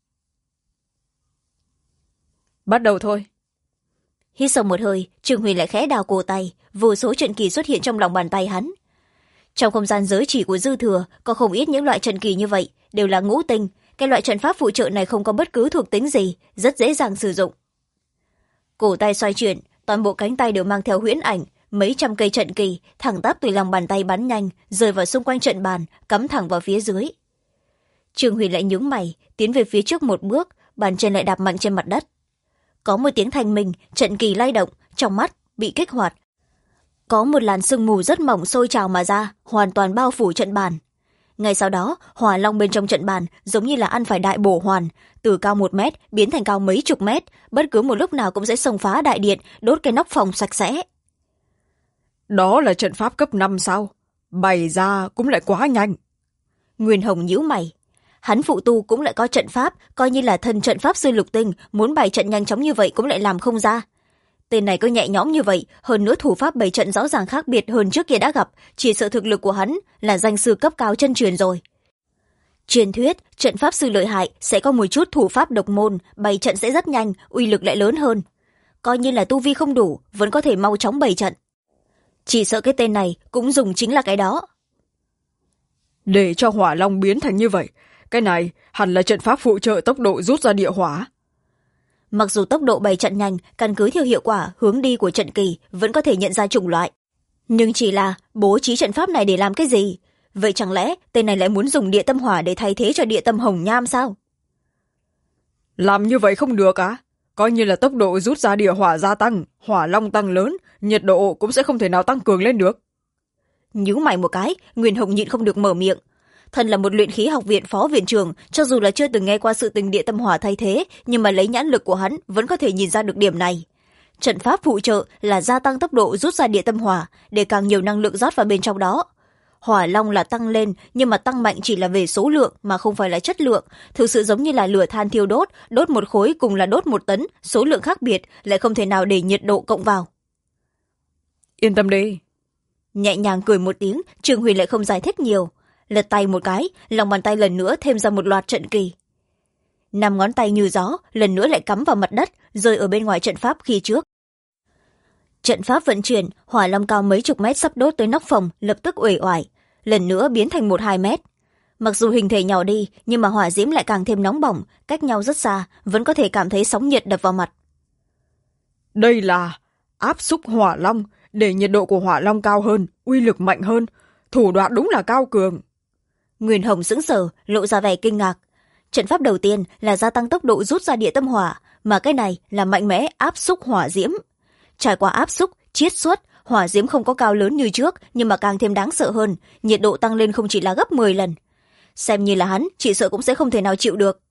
Speaker 2: Bắt đầu thôi.
Speaker 1: Hít sâu một hơi, Trương Huyền lại khẽ đào cổ tay, vô số trận kỳ xuất hiện trong lòng bàn tay hắn. Trong không gian giới chỉ của dư thừa có không ít những loại trận kỳ như vậy, đều là ngũ tinh. Cái loại trận pháp phụ trợ này không có bất cứ thuộc tính gì, rất dễ dàng sử dụng. Cổ tay xoay chuyển, toàn bộ cánh tay đều mang theo huyễn ảnh, mấy trăm cây trận kỳ thẳng tắp từ lòng bàn tay bắn nhanh, rơi vào xung quanh trận bàn, cắm thẳng vào phía dưới. Trương Huyền lại nhướng mày, tiến về phía trước một bước, bàn chân lại đạp mạnh trên mặt đất. Có một tiếng thanh minh, trận kỳ lay động, trong mắt bị kích hoạt. Có một làn sương mù rất mỏng sôi trào mà ra, hoàn toàn bao phủ trận bàn. Ngay sau đó, hỏa long bên trong trận bàn giống như là ăn phải đại bổ hoàn, từ cao 1 mét biến thành cao mấy chục mét, bất cứ một lúc nào cũng sẽ xông phá đại điện, đốt cái nóc phòng sạch sẽ.
Speaker 2: Đó là trận pháp cấp 5 sao? Bày ra cũng lại quá nhanh.
Speaker 1: Nguyên Hồng nhíu mày. Hắn phụ tu cũng lại có trận pháp, coi như là thân trận pháp sư lục tinh, muốn bày trận nhanh chóng như vậy cũng lại làm không ra. Tên này có nhẹ nhõm như vậy, hơn nữa thủ pháp bày trận rõ ràng khác biệt hơn trước kia đã gặp, chỉ sợ thực lực của hắn là danh sư cấp cao chân truyền rồi. Truyền thuyết, trận pháp sư lợi hại sẽ có một chút thủ pháp độc môn, bày trận sẽ rất nhanh, uy lực lại lớn hơn. Coi như là tu vi không đủ, vẫn có thể mau chóng bày trận. Chỉ sợ cái tên này cũng dùng chính là cái đó.
Speaker 2: Để cho hỏa long biến thành như vậy, cái này hẳn là trận pháp phụ trợ tốc độ rút ra địa hỏa.
Speaker 1: Mặc dù tốc độ bày trận nhanh, căn cứ theo hiệu quả hướng đi của trận kỳ vẫn có thể nhận ra chủng loại, nhưng chỉ là bố trí trận pháp này để làm cái gì? Vậy chẳng lẽ tên này lại muốn dùng địa tâm hỏa để thay thế cho địa tâm hồng nham sao?
Speaker 2: Làm như vậy không được á? Coi như là tốc độ rút ra địa hỏa gia tăng, hỏa long tăng lớn, nhiệt độ cũng sẽ không thể nào tăng cường lên được.
Speaker 1: Nhíu mày một cái, Nguyên Hồng nhịn không được mở miệng. Thân là một luyện khí học viện phó viện trưởng, cho dù là chưa từng nghe qua sự tình địa tâm hỏa thay thế, nhưng mà lấy nhãn lực của hắn vẫn có thể nhìn ra được điểm này. Trận pháp phụ trợ là gia tăng tốc độ rút ra địa tâm hỏa, để càng nhiều năng lượng rót vào bên trong đó. Hỏa long là tăng lên, nhưng mà tăng mạnh chỉ là về số lượng mà không phải là chất lượng, thực sự giống như là lửa than thiêu đốt, đốt một khối cùng là đốt 1 tấn, số lượng khác biệt lại không thể nào để nhiệt độ cộng vào.
Speaker 2: Yên tâm đi.
Speaker 1: Nhẹ nhàng cười một tiếng, Trương Huyền lại không giải thích nhiều. Lật tay một cái, lòng bàn tay lần nữa thêm ra một loạt trận kỳ. 5 ngón tay như gió, lần nữa lại cắm vào mặt đất, rơi ở bên ngoài trận pháp khi trước. Trận pháp vận chuyển, hỏa long cao mấy chục mét sắp đốt tới nóc phòng, lập tức uể oải, lần nữa biến thành 1-2 mét. Mặc dù hình thể nhỏ đi, nhưng mà hỏa diễm lại càng thêm nóng bỏng, cách nhau rất xa, vẫn có thể cảm thấy sóng nhiệt đập vào mặt.
Speaker 2: Đây là áp xúc hỏa long, để nhiệt độ của hỏa long cao hơn, uy lực mạnh hơn, thủ đoạn đúng là cao cường.
Speaker 1: Nguyên Hồng sững sờ, lộ ra vẻ kinh ngạc. Trận pháp đầu tiên là gia tăng tốc độ rút ra địa tâm hỏa, mà cái này là mạnh mẽ áp xúc hỏa diễm. Trải qua áp xúc, chiết xuất, hỏa diễm không có cao lớn như trước, nhưng mà càng thêm đáng sợ hơn, nhiệt độ tăng lên không chỉ là gấp 10 lần. Xem như là hắn, chỉ sợ cũng sẽ không thể nào chịu được.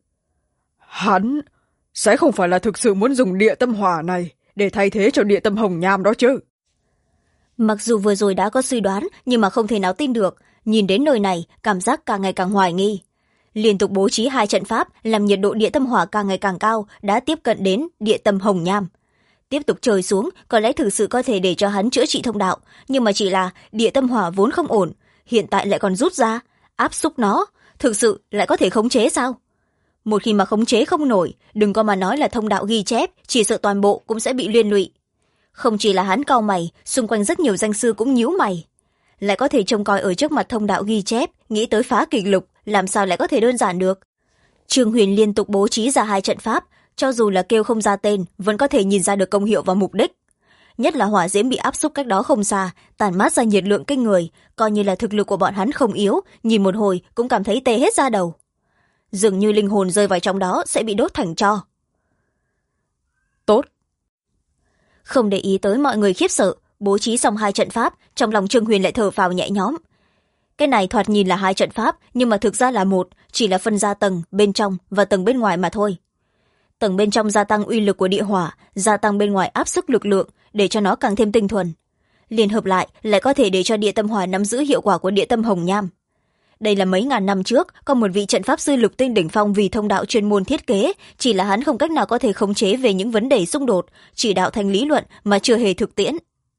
Speaker 2: Hắn sẽ không phải là thực sự muốn dùng địa tâm hỏa này để thay thế cho địa tâm hồng nham đó chứ?
Speaker 1: Mặc dù vừa rồi đã có suy đoán, nhưng mà không thể nào tin được. Nhìn đến nơi này, cảm giác càng ngày càng hoài nghi. Liên tục bố trí 2 trận pháp, làm nhiệt độ địa tâm hỏa càng ngày càng cao, đã tiếp cận đến địa tâm hồng nham. Tiếp tục trồi xuống, có lẽ thực sự có thể để cho hắn chữa trị thông đạo, nhưng mà chỉ là địa tâm hỏa vốn không ổn, hiện tại lại còn rút ra, áp xúc nó, thực sự lại có thể khống chế sao? Một khi mà khống chế không nổi, đừng có mà nói là thông đạo ghi chép, chỉ sợ toàn bộ cũng sẽ bị liên lụy. Không chỉ là hắn cau mày, xung quanh rất nhiều danh sư cũng nhíu mày. Lại có thể trông coi ở trước mặt thông đạo ghi chép, nghĩ tới phá kỷ lục, làm sao lại có thể đơn giản được? Trương Huyền liên tục bố trí ra 2 trận pháp, cho dù là kêu không ra tên, vẫn có thể nhìn ra được công hiệu và mục đích. Nhất là hỏa diễm bị áp xúc cách đó không xa, tản mát ra nhiệt lượng kinh người, coi như là thực lực của bọn hắn không yếu, nhìn một hồi cũng cảm thấy tê hết da đầu. Dường như linh hồn rơi vào trong đó sẽ bị đốt thành tro.
Speaker 2: Tốt.
Speaker 1: Không để ý tới mọi người khiếp sợ, bố trí xong hai trận pháp, trong lòng Trương Huyền lại thở phào nhẹ nhõm. Cái này thoạt nhìn là hai trận pháp, nhưng mà thực ra là một, chỉ là phân ra tầng bên trong và tầng bên ngoài mà thôi. Tầng bên trong gia tăng uy lực của địa hỏa, gia tăng bên ngoài áp sức lực lượng để cho nó càng thêm tinh thuần. Liên hợp lại lại có thể để cho địa tâm hỏa nắm giữ hiệu quả của địa tâm hồng nham. Đây là mấy ngàn năm trước có một vị trận pháp sư lục tinh đỉnh phong vì thông đạo chuyên môn thiết kế, chỉ là hắn không cách nào có thể khống chế về những vấn đề xung đột, chỉ đạo thành lý luận mà chưa hề thực tiễn.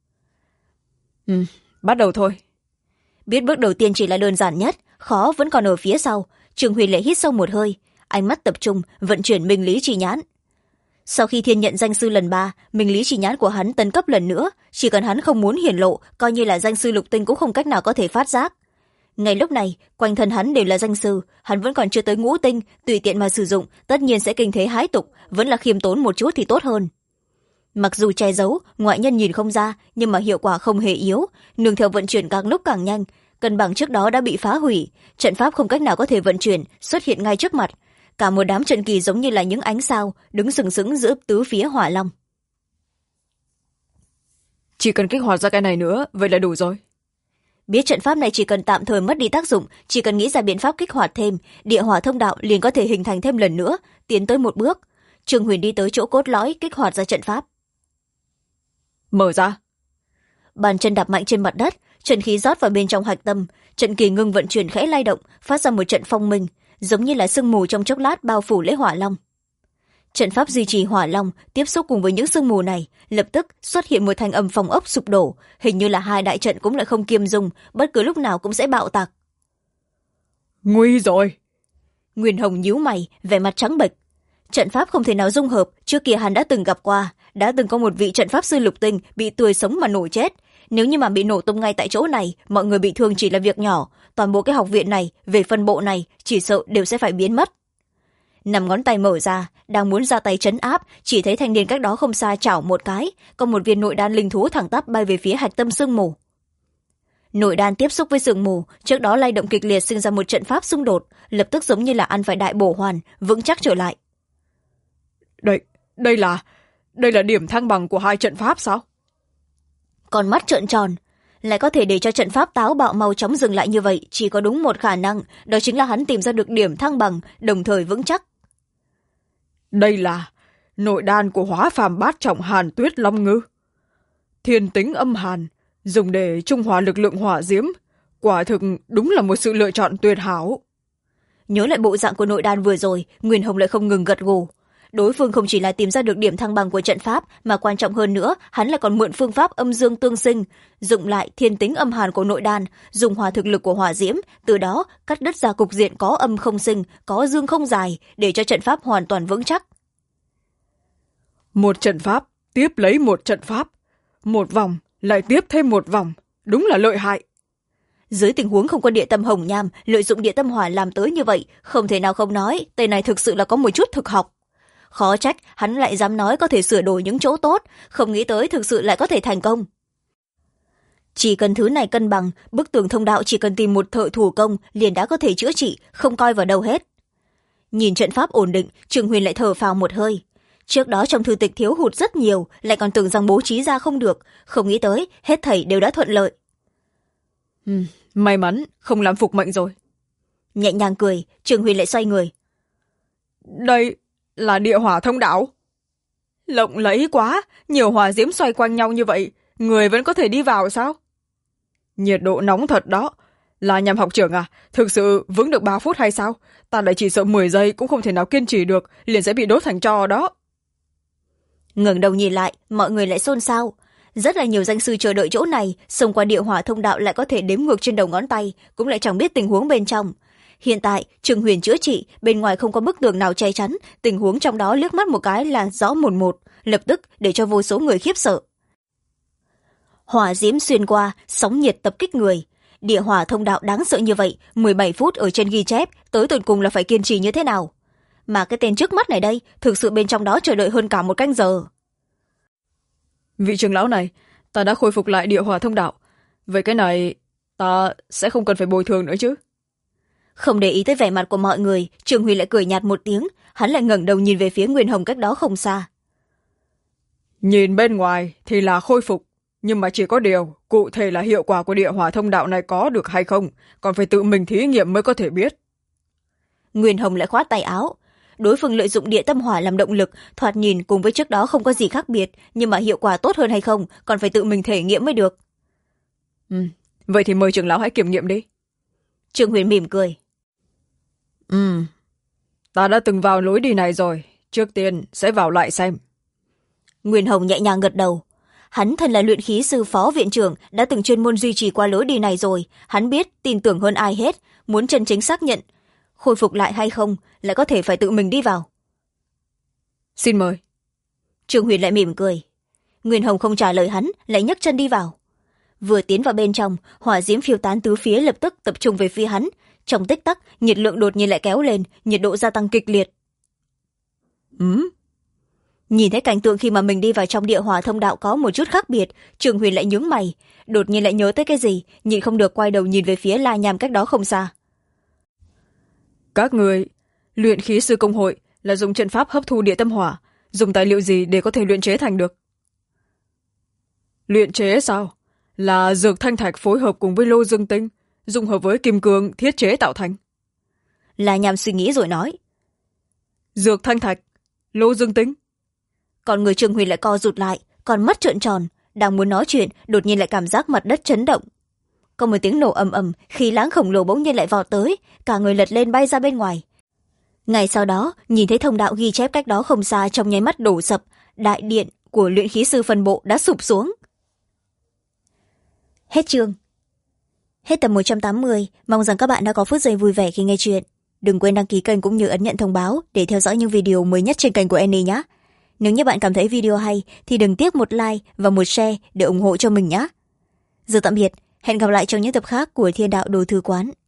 Speaker 2: Bắt đầu thôi.
Speaker 1: Biết bước đầu tiên chỉ là đơn giản nhất, khó vẫn còn ở phía sau. Trương Huyền lại hít sâu một hơi, ánh mắt tập trung vận chuyển minh lý chi nhãn. Sau khi thiên nhận danh sư lần 3, minh lý chi nhãn của hắn tấn cấp lần nữa, chỉ cần hắn không muốn hiển lộ, coi như là danh sư lục tinh cũng không cách nào có thể phát giác. Ngay lúc này quanh thân hắn đều là danh sư, hắn vẫn còn chưa tới ngũ tinh, tùy tiện mà sử dụng tất nhiên sẽ kinh thế hái tục, vẫn là khiêm tốn một chút thì tốt hơn. Mặc dù che giấu ngoại nhân nhìn không ra, nhưng mà hiệu quả không hề yếu, nương theo vận chuyển càng lúc càng nhanh, cân bằng trước đó đã bị phá hủy, trận pháp không cách nào có thể vận chuyển xuất hiện ngay trước mặt, cả một đám trận kỳ giống như là những ánh sao đứng sừng sững giữa tứ phía hỏa long.
Speaker 2: Chỉ cần kích hoạt ra cái này nữa vậy là đủ rồi.
Speaker 1: Biết trận pháp này chỉ cần tạm thời mất đi tác dụng, chỉ cần nghĩ ra biện pháp kích hoạt thêm, địa hỏa thông đạo liền có thể hình thành thêm lần nữa, tiến tới một bước. Trương Huyền đi tới chỗ cốt lõi kích hoạt ra trận pháp.
Speaker 2: Mở ra.
Speaker 1: Bàn chân đạp mạnh trên mặt đất, trận khí rót vào bên trong hạch tâm, trận kỳ ngưng vận chuyển khẽ lay động, phát ra một trận phong minh, giống như là sương mù trong chốc lát bao phủ lấy hỏa long. Trận pháp duy trì hỏa long tiếp xúc cùng với những sương mù này, lập tức xuất hiện một thanh âm phòng ốc sụp đổ, hình như là hai đại trận cũng lại không kiêm dung, bất cứ lúc nào cũng sẽ bạo tạc.
Speaker 2: Nguy rồi.
Speaker 1: Nguyên Hồng nhíu mày, vẻ mặt trắng bệch. Trận pháp không thể nào dung hợp, trước kia hắn đã từng gặp qua, đã từng có một vị trận pháp sư lục tinh bị tươi sống mà nổ chết. Nếu như mà bị nổ tung ngay tại chỗ này, mọi người bị thương chỉ là việc nhỏ, toàn bộ cái học viện này về phân bộ này chỉ sợ đều sẽ phải biến mất. Nằm ngón tay mở ra, đang muốn ra tay trấn áp, chỉ thấy thanh niên cách đó không xa chảo một cái, có một viên nội đan linh thú thẳng tắp bay về phía hạch tâm sương mù. Nội đan tiếp xúc với sương mù, trước đó lay động kịch liệt sinh ra một trận pháp xung đột, lập tức giống như là ăn phải đại bổ hoàn, vững chắc trở lại.
Speaker 2: Đây là điểm thăng bằng của hai trận pháp sao?
Speaker 1: Con mắt trợn tròn, lại có thể để cho trận pháp táo bạo mau chóng dừng lại như vậy, chỉ có đúng một khả năng, đó chính là hắn tìm ra được điểm thăng bằng, đồng thời vững chắc.
Speaker 2: Đây là nội đan của hóa phàm bát trọng Hàn Tuyết Long Ngư. Thiên tính âm hàn, dùng để trung hòa lực lượng hỏa diễm, quả thực đúng là một sự lựa chọn tuyệt hảo.
Speaker 1: Nhớ lại bộ dạng của nội đan vừa rồi, Nguyên Hồng lại không ngừng gật gù. Đối phương không chỉ là tìm ra được điểm thăng bằng của trận pháp, mà quan trọng hơn nữa, hắn lại còn mượn phương pháp âm dương tương sinh, dụng lại thiên tính âm hàn của nội đan, dùng hòa thực lực của hỏa diễm, từ đó cắt đứt ra cục diện có âm không sinh, có dương không dài, để cho trận pháp hoàn toàn vững chắc.
Speaker 2: Một trận pháp tiếp lấy một trận pháp, một vòng lại tiếp thêm một vòng, đúng là lợi hại.
Speaker 1: Dưới tình huống không có địa tâm hồng nham, lợi dụng địa tâm hỏa làm tới như vậy, không thể nào không nói, tên này thực sự là có một chút thực học. Khó trách hắn lại dám nói có thể sửa đổi những chỗ tốt, không nghĩ tới thực sự lại có thể thành công. Chỉ cần thứ này cân bằng, bức tường thông đạo chỉ cần tìm một thợ thủ công liền đã có thể chữa trị, không coi vào đâu hết. Nhìn trận pháp ổn định, Trương Huyền lại thở phào một hơi. Trước đó trong thư tịch thiếu hụt rất nhiều, lại còn tưởng rằng bố trí ra không được, không nghĩ tới hết thảy đều đã thuận lợi.
Speaker 2: May mắn không làm phục mệnh rồi.
Speaker 1: Nhẹ nhàng cười, Trương Huyền lại xoay người.
Speaker 2: Đây là địa hỏa thông đạo. Lộng lẫy quá, nhiều hỏa diễm xoay quanh nhau như vậy, người vẫn có thể đi vào sao? Nhiệt độ nóng thật đó. Là nhằm học trưởng à, thực sự vững được 3 phút hay sao? Ta lại chỉ sợ 10 giây cũng không thể nào kiên trì được, liền sẽ bị đốt thành tro đó.
Speaker 1: Ngẩng đầu nhìn lại, mọi người lại xôn xao. Rất là nhiều danh sư chờ đợi chỗ này, xông qua địa hỏa thông đạo lại có thể đếm ngược trên đầu ngón tay, cũng lại chẳng biết tình huống bên trong. Hiện tại, Trương Huyền chữa trị, bên ngoài không có bức tường nào che chắn, tình huống trong đó liếc mắt một cái là rõ mồn một, lập tức để cho vô số người khiếp sợ. Hỏa diễm xuyên qua, sóng nhiệt tập kích người. Địa hỏa thông đạo đáng sợ như vậy, 17 phút ở trên ghi chép, tới tận cùng là phải kiên trì như thế nào? Mà cái tên trước mắt này đây, thực sự bên trong đó chờ đợi hơn cả 1 canh giờ.
Speaker 2: Vị trưởng lão này, ta đã khôi phục lại địa hỏa thông đạo. Vậy cái này, ta sẽ không cần phải bồi thường nữa chứ?
Speaker 1: Không để ý tới vẻ mặt của mọi người, Trương Huy lại cười nhạt một tiếng, hắn lại ngẩng đầu nhìn về phía Nguyên Hồng cách đó không xa.
Speaker 2: Nhìn bên ngoài thì là khôi phục, nhưng mà chỉ có điều cụ thể là hiệu quả của địa hỏa thông đạo này có được hay không còn phải tự mình thí nghiệm mới có thể biết.
Speaker 1: Nguyên Hồng lại khoát tay áo. Đối phương lợi dụng địa tâm hỏa làm động lực, thoạt nhìn cùng với trước đó không có gì khác biệt, nhưng mà hiệu quả tốt hơn hay không còn phải tự mình thể nghiệm mới được.
Speaker 2: Vậy thì mời trưởng lão hãy kiểm nghiệm đi.
Speaker 1: Trương Huyền mỉm cười.
Speaker 2: Ta đã từng vào lối đi này rồi, trước tiên sẽ vào lại xem.
Speaker 1: Nguyên Hồng nhẹ nhàng gật đầu. Hắn thân là luyện khí sư phó viện trưởng, đã từng chuyên môn duy trì qua lối đi này rồi. Hắn biết, tin tưởng hơn ai hết, muốn chân chính xác nhận khôi phục lại hay không lại có thể phải tự mình đi vào.
Speaker 2: Xin mời.
Speaker 1: Trương Huyền lại mỉm cười. Nguyên Hồng không trả lời hắn, lại nhấc chân đi vào. Vừa tiến vào bên trong, hỏa diễm phiêu tán tứ phía lập tức tập trung về phía hắn. Trong tích tắc, nhiệt lượng đột nhiên lại kéo lên, nhiệt độ gia tăng kịch liệt. Nhìn thấy cảnh tượng khi mà mình đi vào trong địa hỏa thông đạo có một chút khác biệt, Trương Huyền lại nhướng mày, đột nhiên lại nhớ tới cái gì, nhịn không được quay đầu nhìn về phía La Nham cách đó không xa.
Speaker 2: Các người, luyện khí sư công hội là dùng trận pháp hấp thu địa tâm hỏa, dùng tài liệu gì để có thể luyện chế thành được? Luyện chế sao? Là dược thanh thạch phối hợp cùng với lô dương tinh, dùng hợp với kim cương thiết chế tạo thành.
Speaker 1: La Nham suy nghĩ rồi nói.
Speaker 2: Dược thanh thạch, lô dương tinh.
Speaker 1: Còn người Trương Huyền lại co rụt lại, còn mắt trợn tròn, đang muốn nói chuyện, đột nhiên lại cảm giác mặt đất chấn động. Có một tiếng nổ ầm ầm, khí lãng khổng lồ bỗng nhiên lại vọt tới, cả người lật lên bay ra bên ngoài. Ngay sau đó, nhìn thấy thông đạo ghi chép cách đó không xa trong nháy mắt đổ sập, đại điện của luyện khí sư phân bộ đã sụp xuống. Hết chương. Hết tập 180, mong rằng các bạn đã có phút giây vui vẻ khi nghe chuyện. Đừng quên đăng ký kênh cũng như ấn nhận thông báo để theo dõi những video mới nhất trên kênh của Annie nhé. Nếu như bạn cảm thấy video hay thì đừng tiếc một like và một share để ủng hộ cho mình nhé. Giờ tạm biệt, hẹn gặp lại trong những tập khác của Thiên Đạo Đồ Thư Quán.